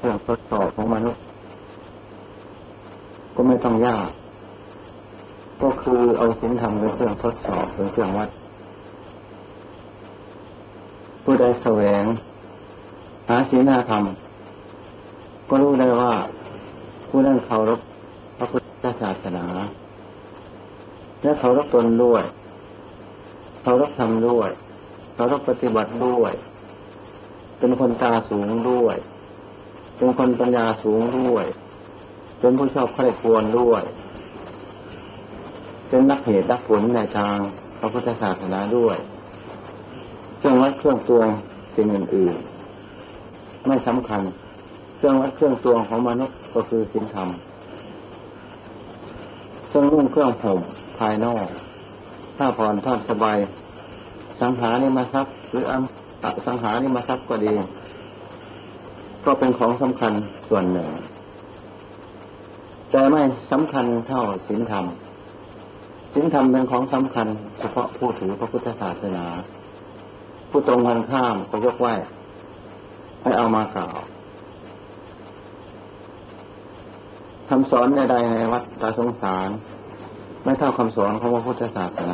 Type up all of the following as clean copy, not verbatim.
เครื่องทดสอบของมนุษย์ก็ไม่ต้องยากก็คือเอาศีลธรรมเป็นเครื่องทดสอบเป็นเครื่องวัดผู้ใดแสวงหาศีลธรรมก็รู้ได้ว่าผู้นั้นเคารพพระพุทธศาสนาและเคารพตนด้วยเคารพธรรมด้วยเคารพปฏิบัติด้วยเป็นคนตาสูงด้วยเป็นคนปัญญาสูงด้วยเป็นผู้ชอบใคร่ครวญด้วยเป็นนักเหตุนักผลในทางพระพุทธศาสนาด้วยเครื่องวัดเครื่องตวงสิ่งอื่นๆไม่สำคัญเครื่องวัดเครื่องตวงของมนุษย์ก็คือศีลธรรมเครื่องนุ่งเครื่องห่มภายนอกถ้าผ่อนท่าสบายสังหาริมทรัพย์หรือสังหาริมทรัพย์ก็ดีก็เป็นของสำคัญส่วนหนึ่งแต่ไม่สำคัญเท่าศีลธรรมศีลธรรมเป็นของสำคัญเฉพาะผู้ถือพระพุทธศาสนาผู้ตรงกันข้ามก็ยกไว้ให้เอามากล่าวคำสอนใดๆในวัฏฏสงสารไม่เท่าคำสอนของพระพุทธศาสนา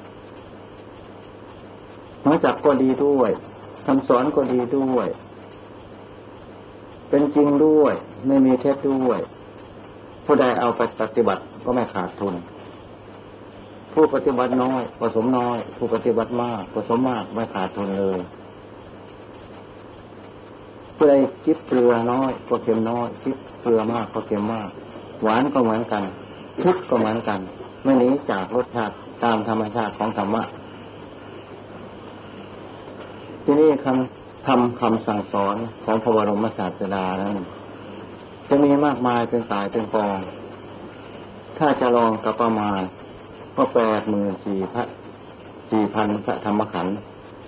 หมายจักก็ดีด้วยคำสอนก็ดีด้วยเป็นจริงด้วยไม่มีเท็จด้วยผู้ใดเอาไปปฏิบัติก็ไม่ขาดทุนผู้ปฏิบัติน้อยก็สมน้อยผู้ปฏิบัติมากก็สมมากไม่ขาดทุนเลยผู้ใดจิบเกลือน้อยก็เค็มน้อยจิบเกลือมากก็เค็มมากหวานก็เหมือนกันทุกข์ก็เหมือนกันไม่หนีจากรสชาติตามธรรมชาติของธรรมะที่นี่คำสั่งสอนของพระบรมศาสดานั้นจะมีมากมายเป็นสายเป็นกองถ้าจะลองกับประมาณก็84,000 พระธรรมขันธ์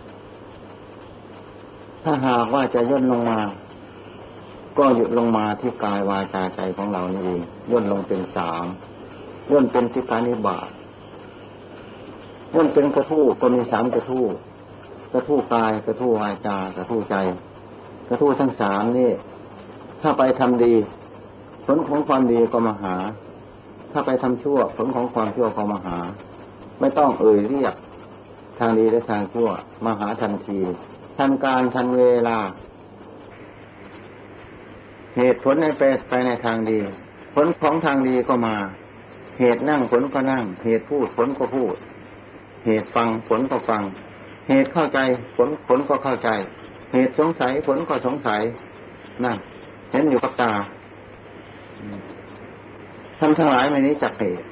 ถ้าหากว่าจะย่นลงมาก็หยุดลงมาที่กายวาจาใจของเรานี่เองย่นลงเป็น3ย่นเป็นสิกขานิบาตย่นเป็นกระทู้ก็มี3กระทู้กระทู้กายกระทู้วาจากระทู้ใจกระทู้ทั้ง3นี่ถ้าไปทำดีผลของความดีก็มาหาถ้าไปทำชั่วผลของความชั่วก็มาหาไม่ต้องเรียกทางดีและทางชั่วมาหาทันทีทันการทันเวลาเหตุผลในไปในทางดีผลของทางดีก็มาเหตุนั่งผลก็นั่งเหตุพูดผลก็พูดเหตุฟังผลก็ฟังเหตุเข้าใจผลก็เข้าใจเหตุสงสัยผลก็สงสัยนั่นเห็นอยู่กับตาท่านทั้งหลายไม่นี้จักเหตุ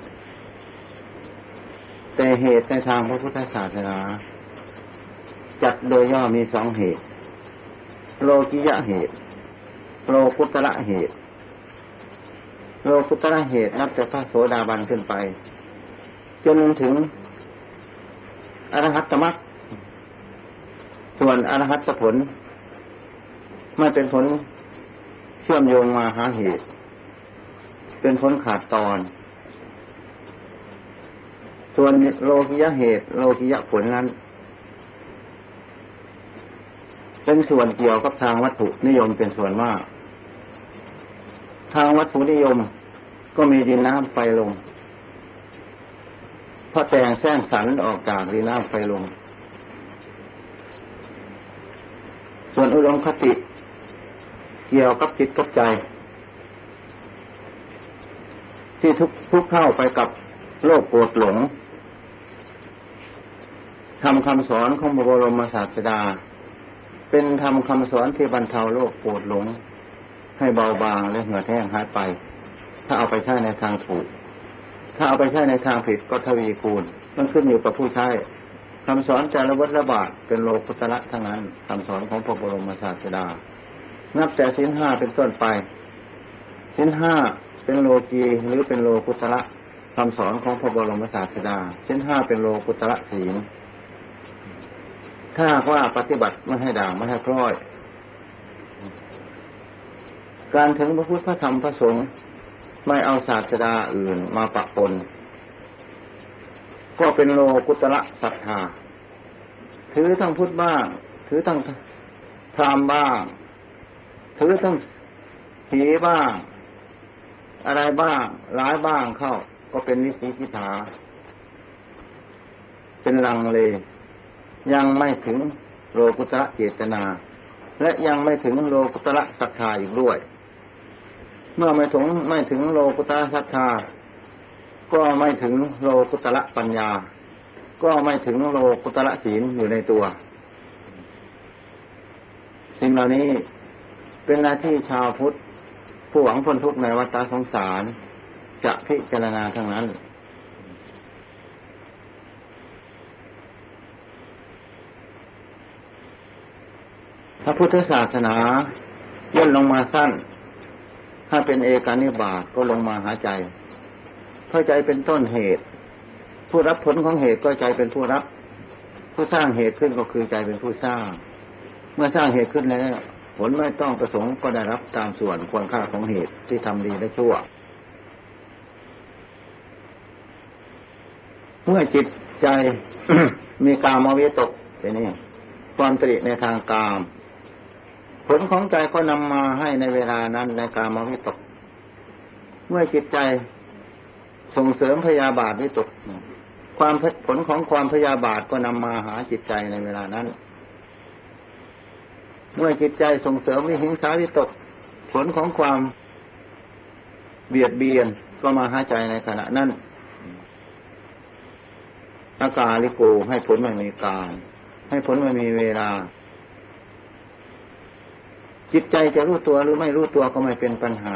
แต่เหตุในทางพระพุทธศาสนาจัดโดยย่อมี2เหตุโลกิยะเหตุโลกุตระเหตุโลกุตระเหตุนับจากพระโสดาบันขึ้นไปจนถึงอรหัตตมรรคส่วนอรหัตผลไม่เป็นผลเชื่อมโยงมาหาเหตุเป็นผลขาดตอนส่วนโลกิยะเหตุโลกิยะผลนั้นเป็นส่วนเกี่ยวกับทางวัตถุนิยมเป็นส่วนมากทางวัตถุนิยมก็มีดินน้ำไฟลมพอแต่งแสร้งสรรค์ออกจากดินน้ำไฟลมส่วนอุดมคติเกี่ยวกับจิตกับใจที่ทุกเข้าไปกับโลกโกรธหลงทำคำสอนของพระบรมศาสดาเป็นธรรมคำสอนที่บรรเทาโลกโกรธหลงให้เบาบางและเหือดแห้งหายไปถ้าเอาไปใช้ในทางถูกถ้าเอาไปใช้ในทางผิดก็ทวีคูณมันขึ้นอยู่กับผู้ใช้คำสอนแต่ละวัฏละบาทเป็นโลกุตระทั้งนั้นคำสอนของพระบรมศาสดานับแต่ศีล5เป็นต้นไปศีล5เป็นโลกีหรือเป็นโลกุตระคำสอนของพระบรมศาสดาศีล5เป็นโลกุตระศีลถ้าว่าปฏิบัติไม่ให้ด่างไม่ให้พร้อยการถึงพระพุทธพระธรรมพระสงฆ์ไม่เอาศาสดาอื่นมาปะปนก็เป็นโลกุตระศรัทธาถือทั้งพุทธบ้างถือทั้งพราหมณ์บ้างถือทั้งผีบ้างอะไรบ้างร้ายบ้างเข้าก็เป็นวิสีกิถาเป็นลังเลยังไม่ถึงโลกุตระเจตนาและยังไม่ถึงโลกุตระศรัทธาอีกด้วยเมื่อไม่ถึงโลกุตระศรัทธาก็ไม่ถึงโลกุตระปัญญาก็ไม่ถึงโลกุตระศีลอยู่ในตัวสิ่งเหล่านี้เป็นหน้าที่ชาวพุทธผู้หวังพ้นทุกข์ในวัฏสงสารจะพิจารณาทั้งนั้นพระพุทธศาสนาย่นลงมาสั้นถ้าเป็นเอกานิบาตก็ลงมาหาใจเพราะใจเป็นต้นเหตุผู้รับผลของเหตุก็ใจเป็นผู้รับผู้สร้างเหตุขึ้นก็คือใจเป็นผู้สร้างเมื่อสร้างเหตุขึ้นแล้วผลไม่ต้องประสงค์ก็ได้รับตามส่วนควรค่าของเหตุที่ทำดีและชั่วเมื่อจิตใจ มีกามวิตกเป็นนี่ความตริในทางกามผลของใจก็นำมาให้ในเวลานั้นในกามวิตกเมื่อจิตใจส่งเสริมพยาบาทวิตกความผลของความพยาบาทก็นำมาหาจิตใจในเวลานั้นเมื่อจิตใจส่งเสริมวิหิงสาวิตกผลของความเบียดเบียนก็มาหาใจในขณะนั้นอากาลิโกให้ผลไม่มีการให้ผลไม่มีเวลาจิตใจจะรู้ตัวหรือไม่รู้ตัวก็ไม่เป็นปัญหา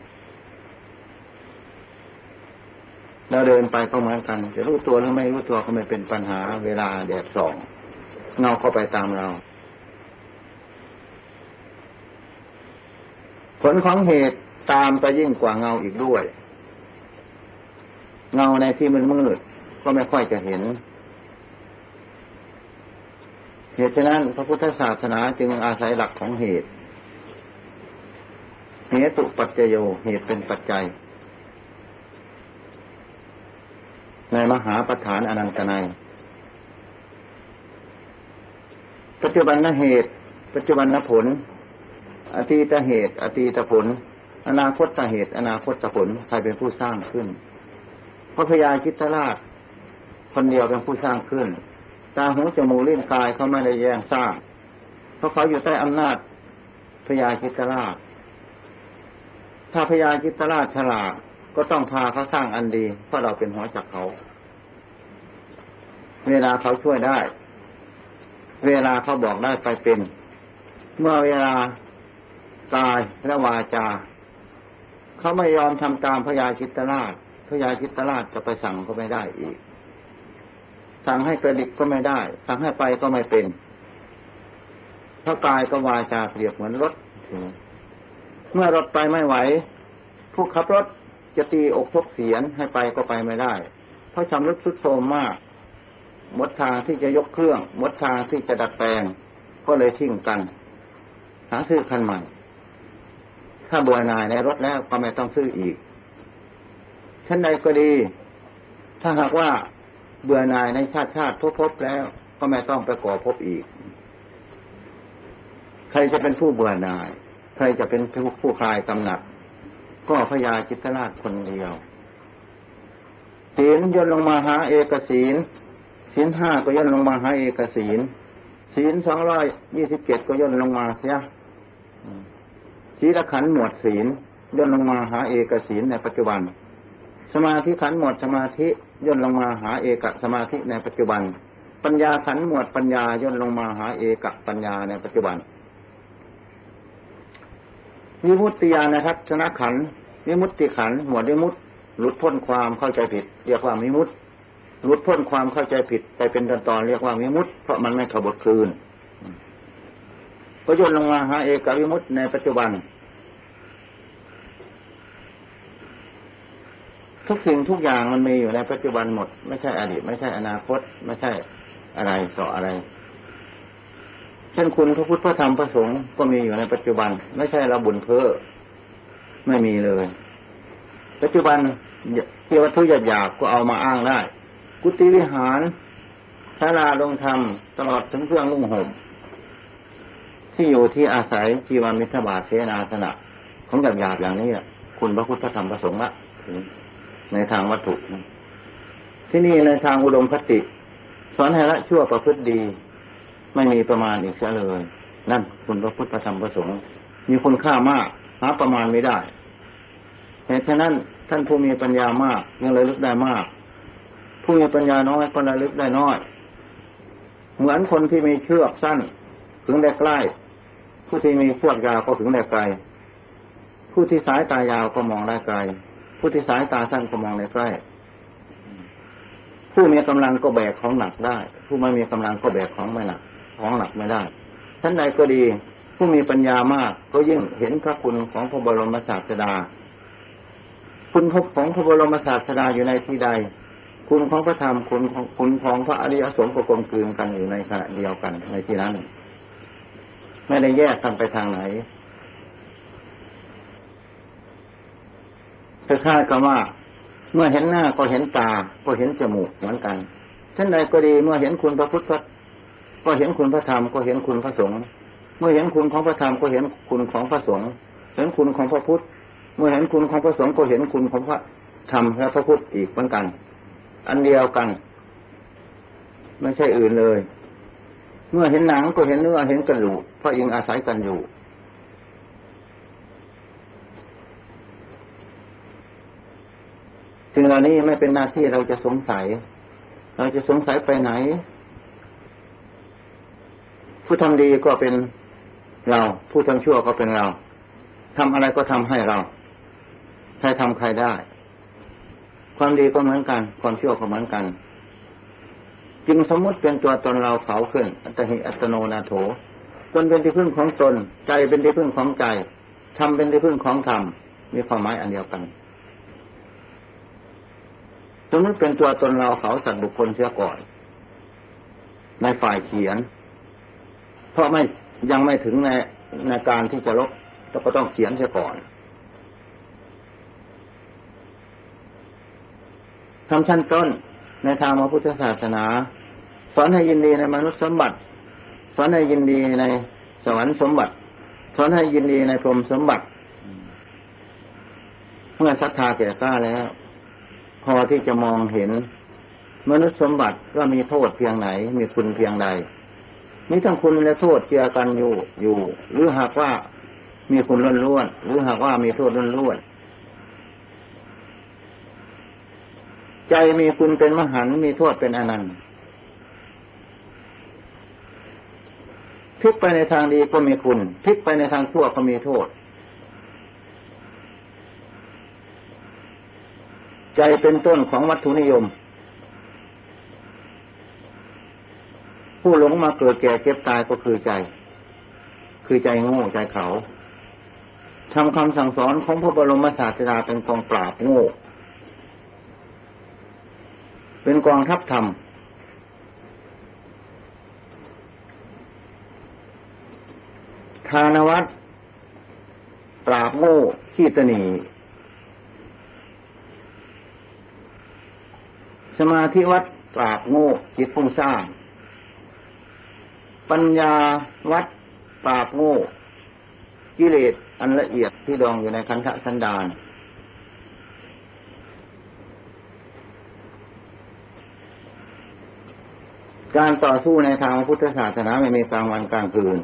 เราเดินไปก็เหมือนกันจะรู้ตัวหรือไม่รู้ตัวก็ไม่เป็นปัญหาเวลาแดดส่องเงาเข้าไปตามเราผลของเหตุตามไปยิ่งกว่าเงาอีกด้วยเงาในที่มันมืดก็ไม่ค่อยจะเห็นเหตุฉะนั้นพระพุทธศาสนาจึงอาศัยหลักของเหตุเหตุปัจจโยเหตุเป็นปัจจัยในมหาปฐานอนันตนัยปัจจุบันเหตุปัจจุบันผลอดีตเหตุอดีตผลอนาคตเหตุอนาคตผลใครเป็นผู้สร้างขึ้นพระพญาคิตราชคนเดียวเป็นผู้สร้างขึ้นตาหูจมูกลิ้นกายเขาไม่ได้แย่งสร้างเพราะเขาอยู่ใต้อำนาจพญาคิตราชถ้าพญาคิตราชฉลาดก็ต้องพาเขาสร้างอันดีเพราะเราเป็นหัวจักเขาเวลาเขาช่วยได้เวลาเขาบอกได้ไปเป็นเมื่อเวลากายและวาจาเขาไม่ยอมทำตามพญาคิตราชพญาคิตราชจะไปสั่งก็ไม่ได้อีกสั่งให้กระดิกก็ไม่ได้สั่งให้ไปก็ไม่เป็นเพราะกายกับวาจาเปรียบเหมือนรถเมื่อรถไปไม่ไหวผู้ขับรถจะตีอกทกเสียนให้ไปก็ไปไม่ได้เพราะชำรุดทรุดโทรมมากหมดทางที่จะยกเครื่องหมดทางที่จะดัดแปลงก็เลยทิ้งกันหาซื้อคันใหม่ถ้าเบื่อหน่ายในรถแล้วก็ไม่ต้องซื้ออีกชั้นใดก็ดีถ้าหากว่าเบื่อหน่ายในชาติพบแล้วก็ไม่ต้องไปก่อพบอีกใครจะเป็นผู้เบื่อหน่ายใครจะเป็นผู้คลายกำหนัดก็พญาคิตราชคนเดียวศีลย่นลงมาหาเอกศีลศีล5ก็ย่นลงมาหาเอกศีลศีล227ก็ย่นลงมาเสียศีลขันธ์หมวดศีลย่นลงมาหาเอกศีลในปัจจุบันสมาธิขันธ์หมวดสมาธิย่นลงมาหาเอกสมาธิในปัจจุบันปัญญาขันธ์หมวดปัญญาย่นลงมาหาเอกปัญญาในปัจจุบันวิมุตติญาณทัศนขันธ์วิมุตติขันธ์หมวดวิมุตติหลุดพ้นความเข้าใจผิดเรียกว่าวิมุตติหลุดพ้นความเข้าใจผิดไปเป็นตอนเรียกว่าวิมุตติเพราะมันไม่ขบถคืนก็ย่นลงมาหาเอกวิมุตติในปัจจุบันทุกสิ่งทุกอย่างมันมีอยู่ในปัจจุบันหมดไม่ใช่อดีตไม่ใช่อนาคตไม่ใช่อะไรต่ออะไรเช่นคุณพระพุทธพระธรรมพระสงฆ์ก็มีอยู่ในปัจจุบันไม่ใช่เราบุญเพ้อไม่มีเลยปัจจุบันที่วัตถุหยาบๆก็เอามาอ้างได้กุฏิวิหารศาลาโรงธรรมตลอดถึงเครื่องนุ่งห่มที่อยู่ที่อาศัยจีวรมิทบาทเสนาสนะของหยาบๆอย่างนี้คุณพระพุทธธรรมประสงค์ละในทางวัตถุที่นี่ในทางอุดมคติสอนให้ละชั่วประพฤติดีไม่มีประมาณอีกเสียเลยนั่นคุณพระพุทธธรรมประสงค์มีคุณค่ามากหาประมาณไม่ได้เหตุฉะนั้นท่านผู้มีปัญญามากยังระลึกได้มากผู้มีปัญญาน้อยก็ระลึกได้น้อยเหมือนคนที่มีเชือกสั้นถึงได้ใกล้ผู้ที่มีเชือกยาวก็ถึงได้ไกลผู้ที่สายตายาวก็มองได้ไกลผู้ที่สายตาสั้นก็มองได้ใกล้ผู้มีกำลังก็แบกของหนักได้ผู้ไม่มีกำลังก็แบกของไม่หนักของหนักไม่ได้ท่านใดก็ดีผู้มีปัญญามากก็ยิ่งเห็นพระคุณของพระบรมศาสดาคุณของพระบรมศาสดาอยู่ในที่ใดคุณของพระธรรมคุณของพระอริยสงฆ์ก็กลมกลืนกันอยู่ในขณะเดียวกันในที่นั้นไม่ได้แยกกันไปทางไหนคล้ายๆกับว่าเมื่อเห็นหน้าก็เห็นตาก็เห็นจมูกเหมือนกันท่านใดก็ดีเมื่อเห็นคุณพระพุทธก็เห็นคุณพระธรรมก็เห็นคุณพระสงฆ์เมื่อเห็นคุณของพระธรรมก็เห็นคุณของพระสงฆ์เห็นคุณของพระพุทธเมื่อเห็นคุณของพระสงฆ์ก็เห็นคุณของพระธรรมและพระพุทธอีกเหมือนกันอันเดียวกันไม่ใช่อื่นเลยเมื่อเห็นหนังก็เห็นเนื้อเห็นกระดูกเพราะยังอาศัยกันอยู่สิ่งเหล่านี้ไม่เป็นหน้าที่เราจะสงสัยไปไหนผู้ทำดีก็เป็นเราผู้ทำชั่วก็เป็นเราทำอะไรก็ทำให้เราใครทำใครได้ความดีก็เหมือนกันความชั่วก็เหมือนกันจึงสมมติเป็นตัวตนเราเขาขึ้นอัตหิอัตโนนาโถตนเป็นที่พึ่งของตนใจเป็นที่พึ่งของใจธรรมเป็นที่พึ่งของธรรมมีความหมายอันเดียวกันสมมติเป็นตัวตนเราเขาสัตว์บุคคลเสียก่อนในฝ่ายเขียนเพราะยังไม่ถึงในการที่จะลบเราก็ต้องเขียนเสียก่อนทำชั้นต้นในทางพระพุทธศาสนาสอนให้ยินดีในมนุษย์สมบัติสอนให้ยินดีในสวรรค์สมบัติสอนให้ยินดีในพรหมสมบัติเมื่อศรัทธาแก่กล้าแล้วพอที่จะมองเห็นมนุษย์สมบัติว่ามีโทษเพียงไหนมีคุณเพียงใดมีทั้งคุณและโทษเกี่ยวกันอยู่หรือหากว่ามีคุณล้วนๆหรือหากว่ามีโทษล้วนๆใจมีคุณเป็นมหันต์มีโทษเป็นอนันต์พลิกไปในทางดีก็มีคุณพลิกไปในทางชั่วก็มีโทษใจเป็นต้นของวัตถุนิยมผู้หลงมาเกิดแก่เจ็บตายก็คือใจโง่ใจเขาทำคำสั่งสอนของพระบรมศาสดาเป็นกองปราบโง่เป็นกองทัพธรรมทานวัตรปราบโง่ขี้ตนีสมาธิวัดปราบโง่จิตฟุ้งซ่านปัญญาวัดปราบโง่กิเลสอันละเอียดที่ดองอยู่ในขันธสันดานการต่อสู้ในทางพุทธศาสนาไม่มีกลางวันกลางคืน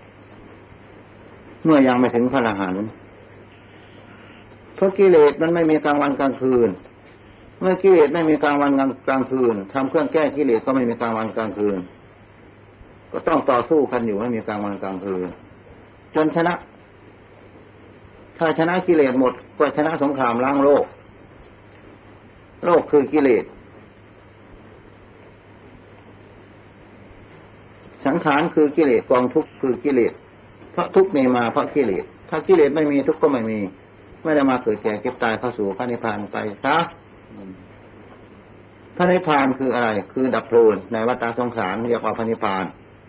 เมื่อยังไม่ถึงพระอรหันต์เพราะกิเลสมันไม่มีกลางวันกลางคืนเมื่อกิเลสไม่มีกลางวันกลางคืนทำเครื่องแก้กิเลสก็ไม่มีกลางวันกลางคืนก็ต้องต่อสู้กันอยู่ไม่มีกลางวันกลางคืนจนชนะถ้าชนะกิเลสหมดก็ชนะสงครามล้างโลกคือกิเลสสังขารคือกิเลสกองทุกข์คือกิเลสเพราะทุกข์มีมาเพราะกิเลสถ้ากิเลสไม่มีทุกข์ก็ไม่มีไม่ได้มาเกิดแก่เก็บตายเข้าสู่พระนิพพานไปซะพระนิพพานคืออะไรคือดับโทษในวัฏสงสารเรียกว่าพระนิพพาน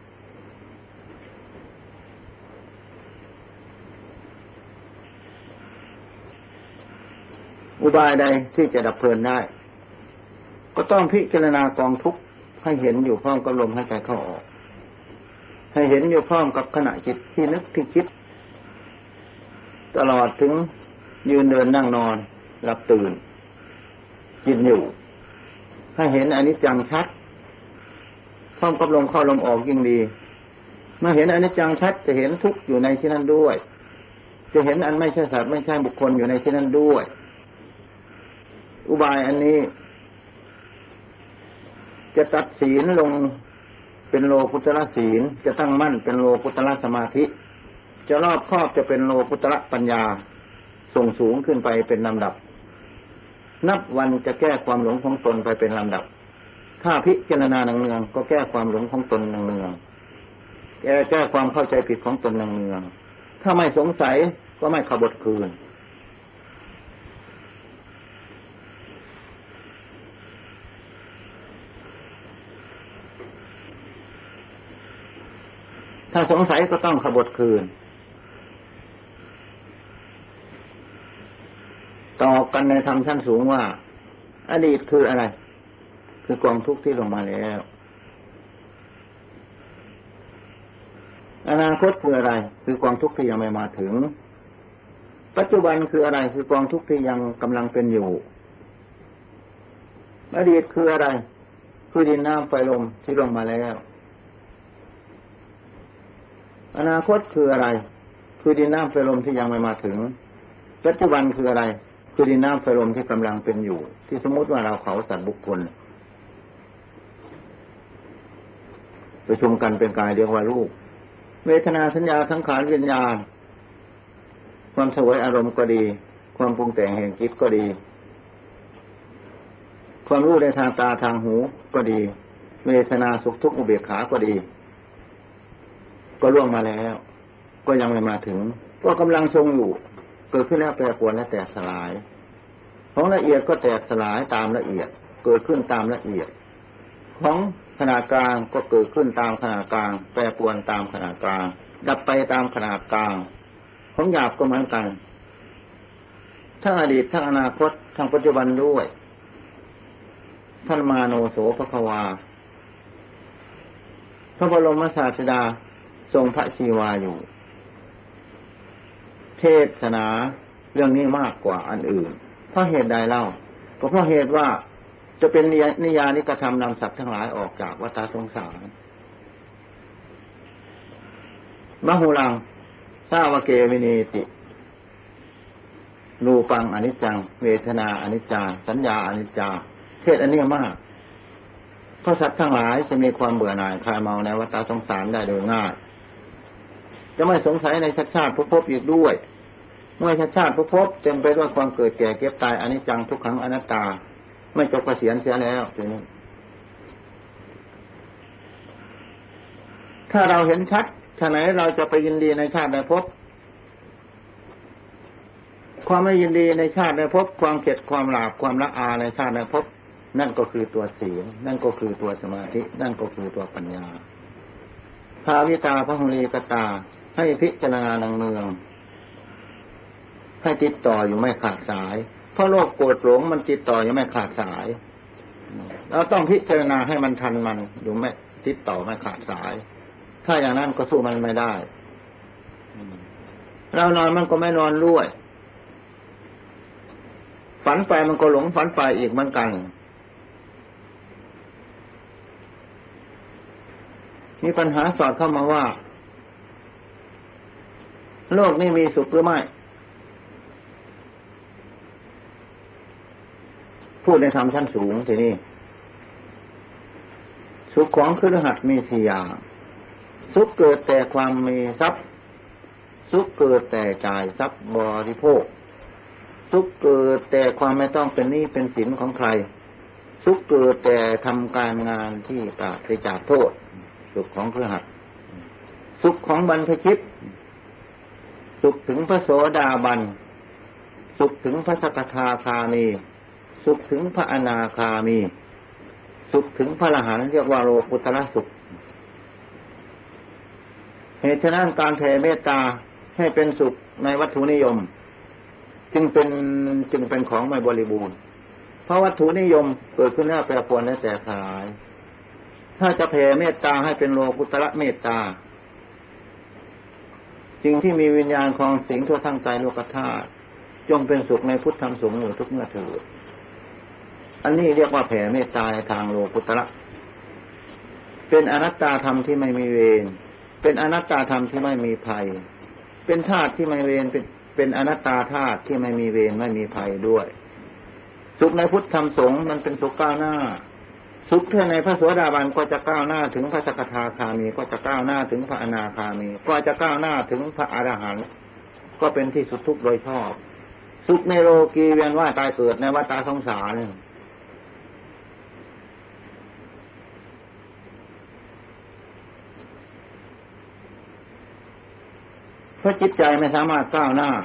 อุบายใดที่จะดับเพลินได้ก็ต้องพิจารณากองทุกข์ให้เห็นอยู่พร้อมกับลมหายใจเข้าออกให้เห็นอยู่พร้อมกับขณะจิตที่นึกที่คิดตตลอดถึงยืนเดินนั่งนอนหลับตื่นกินอยู่ให้เห็นอนิจจังชัดพร้อมกับลมเข้าลมออกยิ่งดีเมื่อเห็นอนิจจังชัดจะเห็นทุกข์อยู่ในที่นั้นด้วยจะเห็นอันไม่ใช่สัตว์ไม่ใช่บุคคลอยู่ในที่นั้นด้วยอุบายอันนี้จะตัดศีลลงเป็นโลกุตระศีลจะตั้งมั่นเป็นโลกุตระสมาธิจะรอบครอบจะเป็นโลกุตระปัญญาส่งสูงขึ้นไปเป็นลำดับนับวันจะแก้ความหลงของตนไปเป็นลำดับถ้าพิจารณาเนืองๆก็แก้ความหลงของตนเนืองๆแก้ความเข้าใจผิดของตนเนืองๆถ้าไม่สงสัยก็ไม่ขบถคืนถ้าสงสัยก็ต้องขบถคืนตอบกันในธรรมชั้นสูงว่าอดีตคืออะไรคือกองทุกข์ที่ลงมาแล้วอนาคตคืออะไรคือกองทุกข์ที่ยังไม่มาถึงปัจจุบันคืออะไรคือกองทุกข์ที่ยังกำลังเป็นอยู่อดีตคืออะไรคือดินน้ำไฟลมที่ลงมาแล้วอนาคตคืออะไรคือดินน้ำไฟลมที่ยังไม่มาถึงปัจจุบันคืออะไรคือดินน้ำไฟลมที่กำลังเป็นอยู่ที่สมมติว่าเราเขาสัตว์บุคคลประชุมกันเป็นกายเรียกว่ารูปเวทนาสัญญาสังขารวิญญาณความเสวยอารมณ์ก็ดีความปรุงแต่งแห่งจิตก็ดีความรู้ในทางตาทางหูก็ดีเวทนาสุขทุกข์อุเบกขาก็ดีก็ล่วงมาแล้วก็ยังไม่มาถึงก็กำลังทรงอยู่เกิดขึ้นแล้วแปรปรวนและแตกสลายของละเอียดก็แตกสลายตามละเอียดเกิดขึ้นตามละเอียดของขนาดกลางก็เกิดขึ้นตามขนาดกลางแปรปรวนตามขนาดกลางดับไปตามขนาดกลางของหยาบก็เหมือนกันทั้งอดีตทั้งอนาคตทั้งปัจจุบันด้วยท่านมาโนโสภควาพระบรมศาสดาทรงพระชีวาอยู่เทศนาเรื่องนี้มากกว่าอันอื่นเพราะเหตุใดเล่าก็เพราะเหตุว่าจะเป็นนิยานิกระทำนำสัตว์ทั้งหลายออกจากวัฏสงสารมหุลังสาวเกวินีติรูปังอนิจจังเวทนาอนิจจาสัญญาอนิจจาเทศอันนี้มากเพราะสัตว์ทั้งหลายจะมีความเบื่อหน่ายคลายเมาในวัฏสงสารได้โดยง่ายจะไม่สงสัยในชาติภพอีกด้วยเมื่อชาติภพเต็มไปด้วยความเกิดแก่เก็บตายอนิจจังทุกขังอนัตตาไม่จบเกษียณเสียแล้วทีนี้ถ้าเราเห็นชัดฉะไหนเราจะไปยินดีในชาติในภพความไม่ยินดีในชาติในภพความเกลียดความหลาบความละอาในชาติในภพนั่นก็คือตัวศีลนั่นก็คือตัวสมาธินั่นก็คือตัวปัญญาภาวิตาพหุลีกตาให้พิจารณาเนืองๆให้ติดต่ออยู่ไม่ขาดสายเพราะโลกโกรธหลงมันติดต่ออยู่ไม่ขาดสายเราต้องพิจารณาให้มันทันมันอยู่ไม่ติดต่อไม่ขาดสายถ้าอย่างนั้นก็สู้มันไม่ได้เรานอนมันก็ไม่นอนด้วยฝันไปมันก็หลงฝันไปอีกเหมือนกันมีปัญหาสอดเข้ามาว่าโลกนี้มีสุขหรือไม่พูดในธรรมชั้นสูงทีนี้สุขของคฤหัสถ์มีสี่อย่างสุขเกิดแต่ความมีทรัพย์สุขเกิดแต่จ่ายทรัพย์บริโภคสุขเกิดแต่ความไม่ต้องเป็นหนี้เป็นสินของใครสุขเกิดแต่ทำการงานที่ปราศจากโทษสุขของคฤหัสถ์สุขของบรรพชิตสุขถึงพระโสดาบันสุขถึงพระสกทาคามีสุขถึงพระอนาคามีสุขถึงพระอรหันต์เรียกว่าโลกุตระสุขเหตุฉะนั้นการแผ่เมตตาให้เป็นสุขในวัตถุนิยมจึงเป็นของไม่บริบูรณ์เพราะวัตถุนิยมเกิดขึ้นแล้วแปรปรวนและแตกสลายถ้าจะแผ่เมตตาให้เป็นโลกุตระเมตตาสิ่งที่มีวิญญาณครองสิงทั่วทั้งใจโลกธาตุจงเป็นสุขในพุทธธรรมสงฆ์อยู่ทุกเมื่อเถิดอันนี้เรียกว่าแผ่เมตตาในทางโลกุตระเป็นอนัตตาธรรมที่ไม่มีเวรเป็นอนัตตาธรรมที่ไม่มีภัยเป็นธาตุที่ไม่เวรเป็นอนัตตาธาตุที่ไม่มีเวรไม่มีภัยด้วยสุขในพุทธธรรมสงฆ์มันเป็นสุขก้าวหน้าสุขในพระโสดาบันก็จะก้าวหน้าถึงพระสกทาคามีก็จะก้าวหน้าถึงพระอนาคามีก็จะก้าวหน้าถึงพระอรหันต์ก็เป็นที่สุดทุกข์โดยชอบสุขในโลกีเวียนว่ายตายเกิดในวัฏสงสารเพราะจิตใจไม่สามารถก้าวหน้า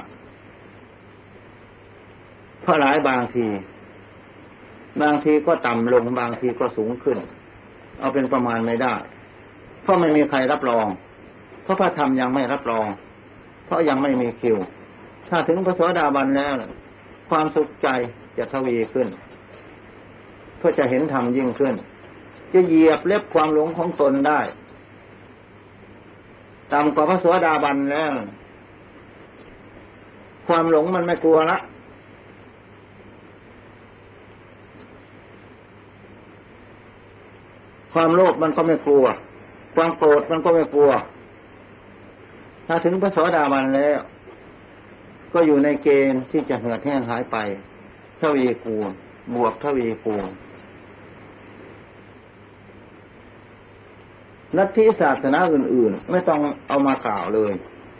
เพราะหลายบางทีก็ต่ำลงบางทีก็สูงขึ้นเอาเป็นประมาณไม่ได้เพราะไม่มีใครรับรองเพราะพระธรรมยังไม่รับรองเพราะยังไม่มีคิวถ้าถึงพระโสดาบันแล้วความสุขใจจะทวีขึ้นเพื่อจะเห็นธรรมยิ่งขึ้นจะเหยียบเล็บความหลงของตนได้ต่ำกว่าพระโสดาบันแล้วความหลงมันไม่กลัวละความโลภมันก็ไม่กลัวความโกรธมันก็ไม่กลัวถ้าถึงพระโสดาบันแล้วก็อยู่ในเกณฑ์ที่จะเหือดแห้งหายไปทวีคูณบวกทวีคูณลัทธิศาสนาอื่นๆไม่ต้องเอามากล่าวเลย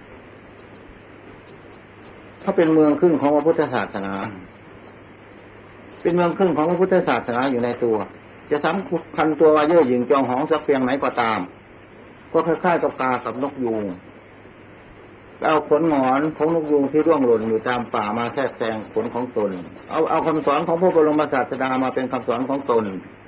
ถ้าเป็นเมืองขึ้นของพระพุทธศาสนาเป็นเมืองขึ้นของพระพุทธศาสนาอยู่ในตัวจะสำคัญตัวว่าเย่อหยิ่งจองหองสักเพียงไหนก็ตามก็คล้ายๆกับกากับนกยูงเอาขนหงอนของนกยูงที่ร่วงหล่นอยู่ตามป่ามาแทรกแซงขนของตนเอาคำสอนของพระบรมศาสดามาเป็นคำสอนของตน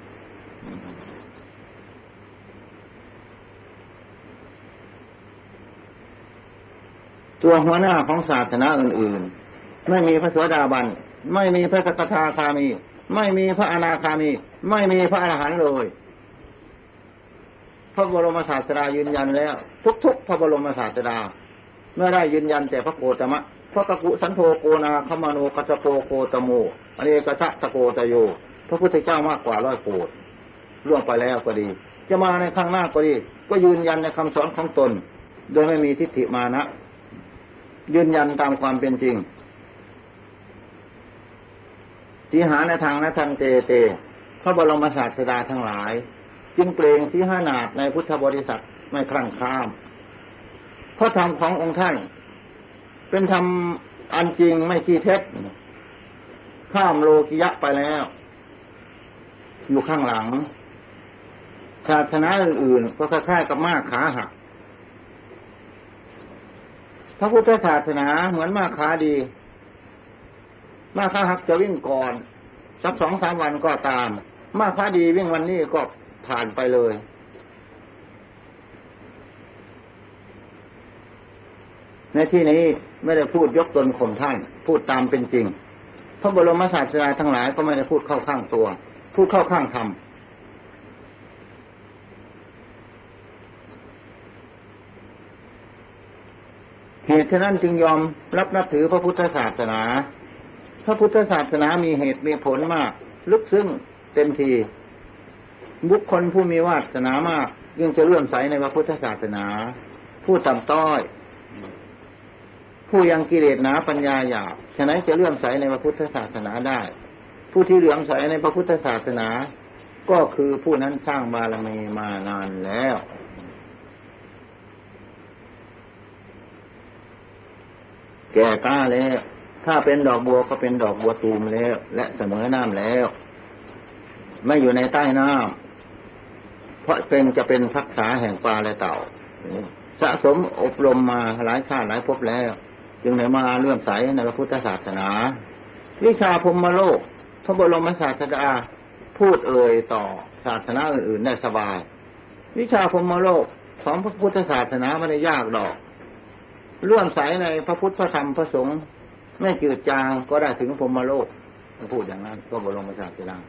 ตัวหัวหน้าของศาสนาอื่นๆไม่มีพระโสดาบันไม่มีพระสกทาคามีไม่มีพระอนาคามีไม่มีพระอรหันต์เลยพระบรมศาสดายืนยันแล้วทุกๆพระบรมศาสดาเมื่อได้ยืนยันแต่พระโกตมะพระกกุสันโธโกนาคมโนกัสโปโกตโมอเนกสัตโกตโยพระพุทธเจ้ามากกว่า100 โกฏล่วงไปแล้วก็ดีจะมาในข้างหน้าก็ดีก็ยืนยันในคำสอนของตนโดยไม่มีทิฏฐิมานะยืนยันตามความเป็นจริงสีหาในทางนัทันเตเตพระบรมศาสดาทั้งหลายจึงเปล่งสีหนาฏในพุทธบริษัทไม่คลั่งข้ามเพราะธรรมขององค์ท่านเป็นธรรมอันจริงไม่ขี้เท็จข้ามโลกิยะไปแล้วอยู่ข้างหลังศาสนาอื่นๆก็คล้ายๆกับม้าขาหักพระพุทธศาสนาเหมือนม้าขาดีม้าขาหักจะวิ่งก่อนสัก 2-3 วันก็ตามม้าขาดีวิ่งวันนี้ก็ผ่านไปเลยในที่นี้ไม่ได้พูดยกตนข่มท่านพูดตามเป็นจริงพระบรมศาสดาทั้งหลายก็ไม่ได้พูดเข้าข้างตัวพูดเข้าข้างธรรมเหตุฉะนั้นจึงยอมรับนับถือพระพุทธศาสนาพระพุทธศาสนามีเหตุมีผลมากลึกซึ้งเต็มทีบุคคลผู้มีวาสนามากยิ่งจะเลื่อมใสในพระพุทธศาสนาผู้ต่ำต้อยผู้ยังกิเลสหนาปัญญาหยาบฉะนั้นจะเลื่อมใสในพระพุทธศาสนาได้ผู้ที่เลื่อมใสในพระพุทธศาสนาก็คือผู้นั้นสร้างบารมีมานานแล้วแก่กล้าแล้วถ้าเป็นดอกบัวก็เป็นดอกบัวตูมแล้วและเสมอน้ำแล้วไม่อยู่ในใต้น้ำเพราะจะเป็นภักษาแห่งปลาและเต่าสะสมอบรมมาหลายชาติหลายภพแล้วจึงได้มาเลื่อมใสในพระพุทธศาสนาวิชาพรหมโลกพระบรมศาสดาพูดต่อศาสนาอื่นๆได้สบายวิชาพรหมโลกของพระพุทธศาสนาไม่ได้ยากดอกเลื่อมใสในพระพุทธพระธรรมพระสงฆ์ไม่จืดจางก็ได้ถึงพรหมโลกพูดอย่างนั้นก็บรมศาสดา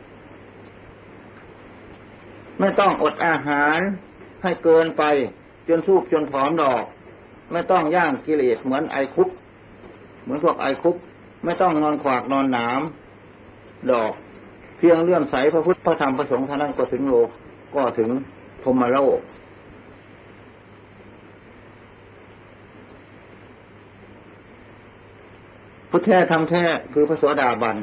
ไม่ต้องอดอาหารให้เกินไปจนสูบจนผอมดอกไม่ต้องย่างกิเลสเหมือนไอคุกเหมือนพวกไอคุกไม่ต้องนอนขวากนอนหนามดอกเพียงเลื่อมใสพระพุทธพระธรรมพระสงฆ์เท่านั้นก็ถึงโลกก็ถึงพรหมโลกพุทธแท้ธรรมแท้คือพระโสดาบัน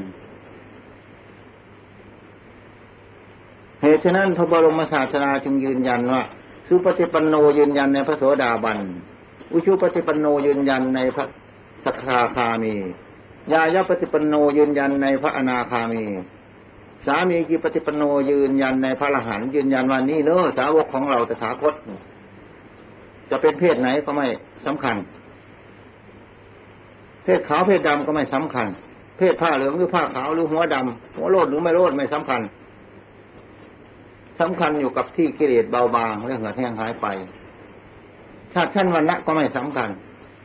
เหตุฉะนั้นพระบรมศาสดาจึงยืนยันว่าสุปฏิปันโนยืนยันในพระโสดาบันอุชุปฏิปันโนยืนยันในพระสกทาคามีญายปฏิปันโนยืนยันในพระอนาคามีสามีกิปฏิปันโนยืนยันในพระอรหันต์ยืนยันว่านี่เนอะสาวกของเราตถาคตจะเป็นเพศไหนก็ไม่สำคัญเพศขาวเพศดำก็ไม่สำคัญเพศผ้าเหลืองหรือผ้าขาวหรือหัวดำหัวโลดหรือไม่โลดไม่สำคัญสำคัญอยู่กับที่กิเลสเบาบางและเหือดแห้งหายไปชาติชั้นวรรณะก็ไม่สำคัญ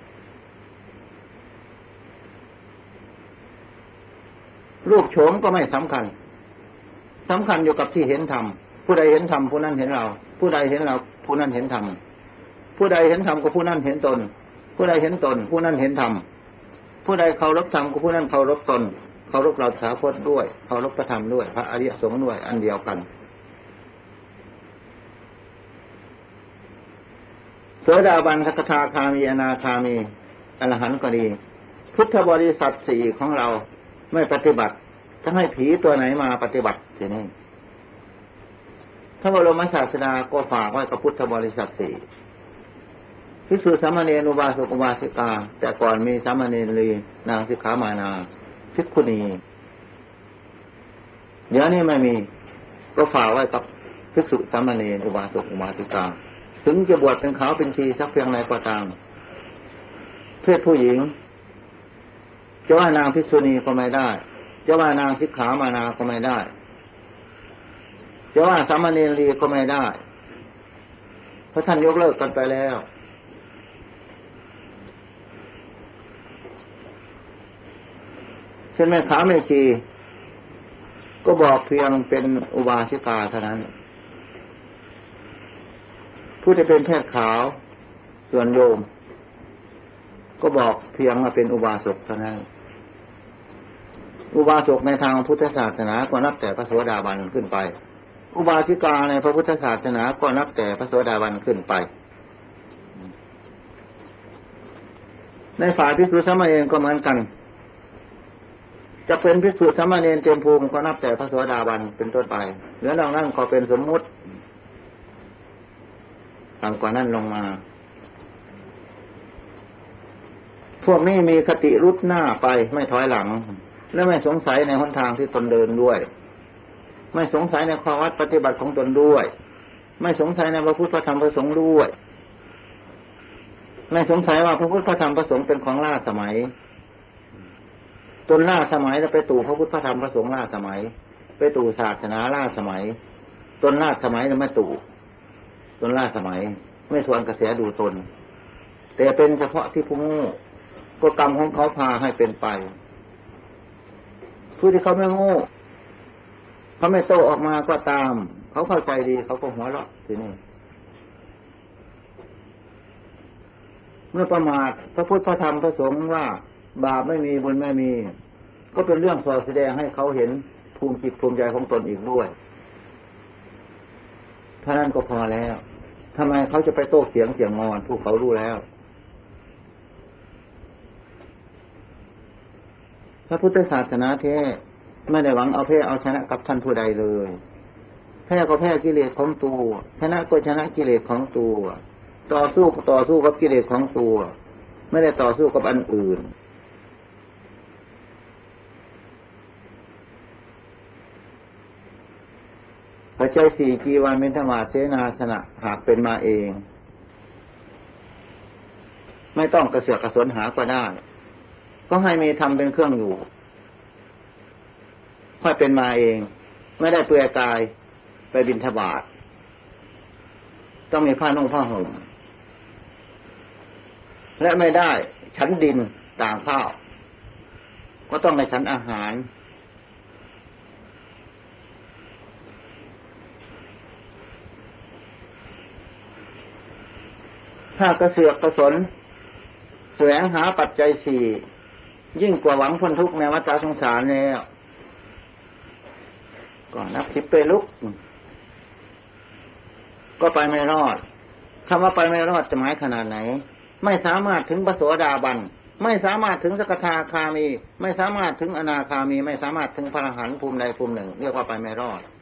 รูปโฉมก็ไม่สำคัญสำคัญอยู่กับที่เห็นธรรมผู้ใดเห็นธรรมผู้นั้นเห็นเราผู้ใดเห็นเราผู้นั้นเห็นธรรมผู้ใดเห็นธรรมก็ผู้นั้นเห็นตนผู้ใดเห็นตนผู้นั้นเห็นธรรมผู้ใดเคารพธรรมก็ผู้นั้นเคารพตนเคารพเราสาพจน์ด้วยเคารพพระธรรมด้วยพระอริยสงฆ์ด้วยอันเดียวกันโสดาบันสกทาคามีอนาคามีอรหันต์ก็ดีพุทธบริษัทสี่ของเราไม่ปฏิบัติจะให้ผีตัวไหนมาปฏิบัติทีนี้พระบรมศาสดาก็ฝากไว้กับพุทธบริษัทสี่ภิกษุสามเณรอุบาสกอุบาสิกาแต่ก่อนมีสามเณรีนางสิกขามานาภิกขุณีเดี๋ยวนี้ไม่มีก็ฝากไว้กับภิกษุสามเณรอุบาสกอุบาสิกาถึงจะบวชเป็นขาวเป็นชีสักเพียงไหนก็ตามเพศผู้หญิงจะว่านางภิกษุณีก็ไม่ได้จะว่านางสิกขามานาก็ไม่ได้จะว่าสามเณรีก็ไม่ได้เพราะท่านยกเลิกกันไปแล้วเช่นแม่ขาแม่ชีก็บอกเพียงเป็นอุบาสิกาเท่านั้นผู้ที่เป็นเพศขาวส่วนโยมก็บอกเพียงว่าเป็นอุบาสกเท่านั้นอุบาสกในทางพุทธศาสนาก็นับแต่พระโสดาบันขึ้นไปอุบาสิกาในพระพุทธศาสนาก็นับแต่พระโสดาบันขึ้นไปในฝ่ายภิกษุสามเณรก็เหมือนกันจะเป็นภิกษุสามเณรเต็มภูมิก็นับแต่พระโสดาบันเป็นต้นไปเหลือนอกนั้นก็เป็นสมมุติต่ำกว่านั้นลงมาพวกนี้มีคติรุดหน้าไปไม่ถอยหลังและไม่สงสัยในหนทางที่ตนเดินด้วยไม่สงสัยในข้อวัดปฏิบัติของตนด้วยไม่สงสัยในพระพุทธพระธรรมพระสงฆ์ด้วยไม่สงสัยว่าพระพุทธพระธรรมพระสงฆ์เป็นของล่าสมัยตนล่าสมัยแล้วไปตู่พระพุทธพระธรรมพระสงฆ์ล่าสมัยไปตู่ศาสนาล่าสมัยตนล่าสมัยแล้วไม่ตู่ตนล่าสมัยไม่ทวนกระแสดูตนแต่เป็นเฉพาะที่ผู้โง่ก็กรรมของเขาพาให้เป็นไปผู้ที่เขาไม่โง่เขาไม่โตออกมาก็ตามเขาเข้าใจดีเขาก็หัวเราะทีนี้เมื่อประมาทพระพุทธพระธรรมพระสงฆ์ว่าบาปไม่มีบุญไม่มีก็เป็นเรื่องสอดแสดงให้เขาเห็นภูมิจิตภูมิใจของตนอีกด้วยเท่านั้นก็พอแล้วทำไมเขาจะไปโต้เถียงงอนผู้เขารู้แล้วพระพุทธศาสนาแท้ไม่ได้หวังเอาแพ้เอาชนะกับท่านผู้ใดเลยแพ้ก็แพ้กิเลสของตัวชนะก็ชนะกิเลสของตัวต่อสู้กับกิเลสของตัวไม่ได้ต่อสู้กับอันอื่นปัจจัยสี่จีวรเมนธมาเสนาสนะหากเป็นมาเองไม่ต้องกระเสือกกระสนหาก็ได้ก็ให้มีธรรมเป็นเครื่องอยู่ค่อยเป็นมาเองไม่ได้เปลือยกายไปบิณฑบาตต้องมีผ้านุ่งผ้าห่มและไม่ได้ฉันดินต่างข้าวก็ต้องในฉันอาหารถ้ากระเสือกกระสนแสวงหาปัจจัยสี่ยิ่งกว่าหวังพ้นทุกข์ในวัฏสงสารแล้วก็นับสิบไปลุกก็ไปไม่รอดคำว่าไปไม่รอดจะหมายขนาดไหนไม่สามารถถึงพระโสดาบันไม่สามารถถึงสกทาคามีไม่สามารถถึงอนาคามีไม่สามารถถึงพระอรหันต์ภูมิใดภูมิหนึ่งเรียกว่าไปไม่รอด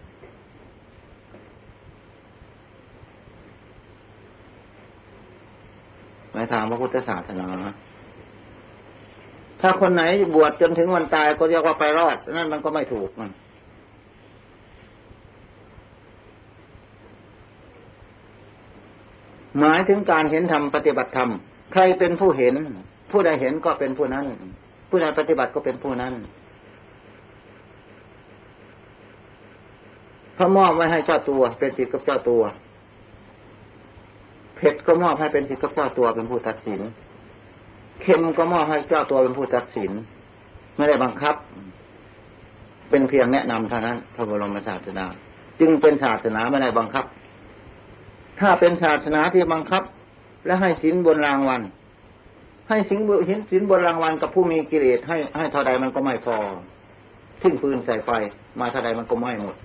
ในทางพระพุทธศาสนาถ้าคนไหนบวชจนถึงวันตายก็เรียกว่าไปรอดนั่นมันก็ไม่ถูกมันหมายถึงการเห็นธรรมปฏิบัติธรรมใครเป็นผู้เห็นผู้ใดเห็นก็เป็นผู้นั้นผู้ใดปฏิบัติก็เป็นผู้นั้นพระมอบไว้ให้เจ้าตัวเป็นสิทธิ์กับเจ้าตัวเผ็ดก็มอบให้เป็นสิทธิ์กับเจ้าตัวเป็นผู้ตัดสินเค็มก็มอบให้เจ้าตัวเป็นผู้ตัดสินไม่ได้บังคับเป็นเพียงแนะนำเท่านั้นพระบรมศาสดาจึงเป็นศาสนาไม่ได้บังคับถ้าเป็นศาสนาที่บังคับและให้ศีลบนรางวัลให้ศีลบนรางวัลกับผู้มีกิเลสให้เท่าใดมันก็ไม่พอทิ้งปืนใส่ไฟมาเท่าใดมันก็ไม่หมด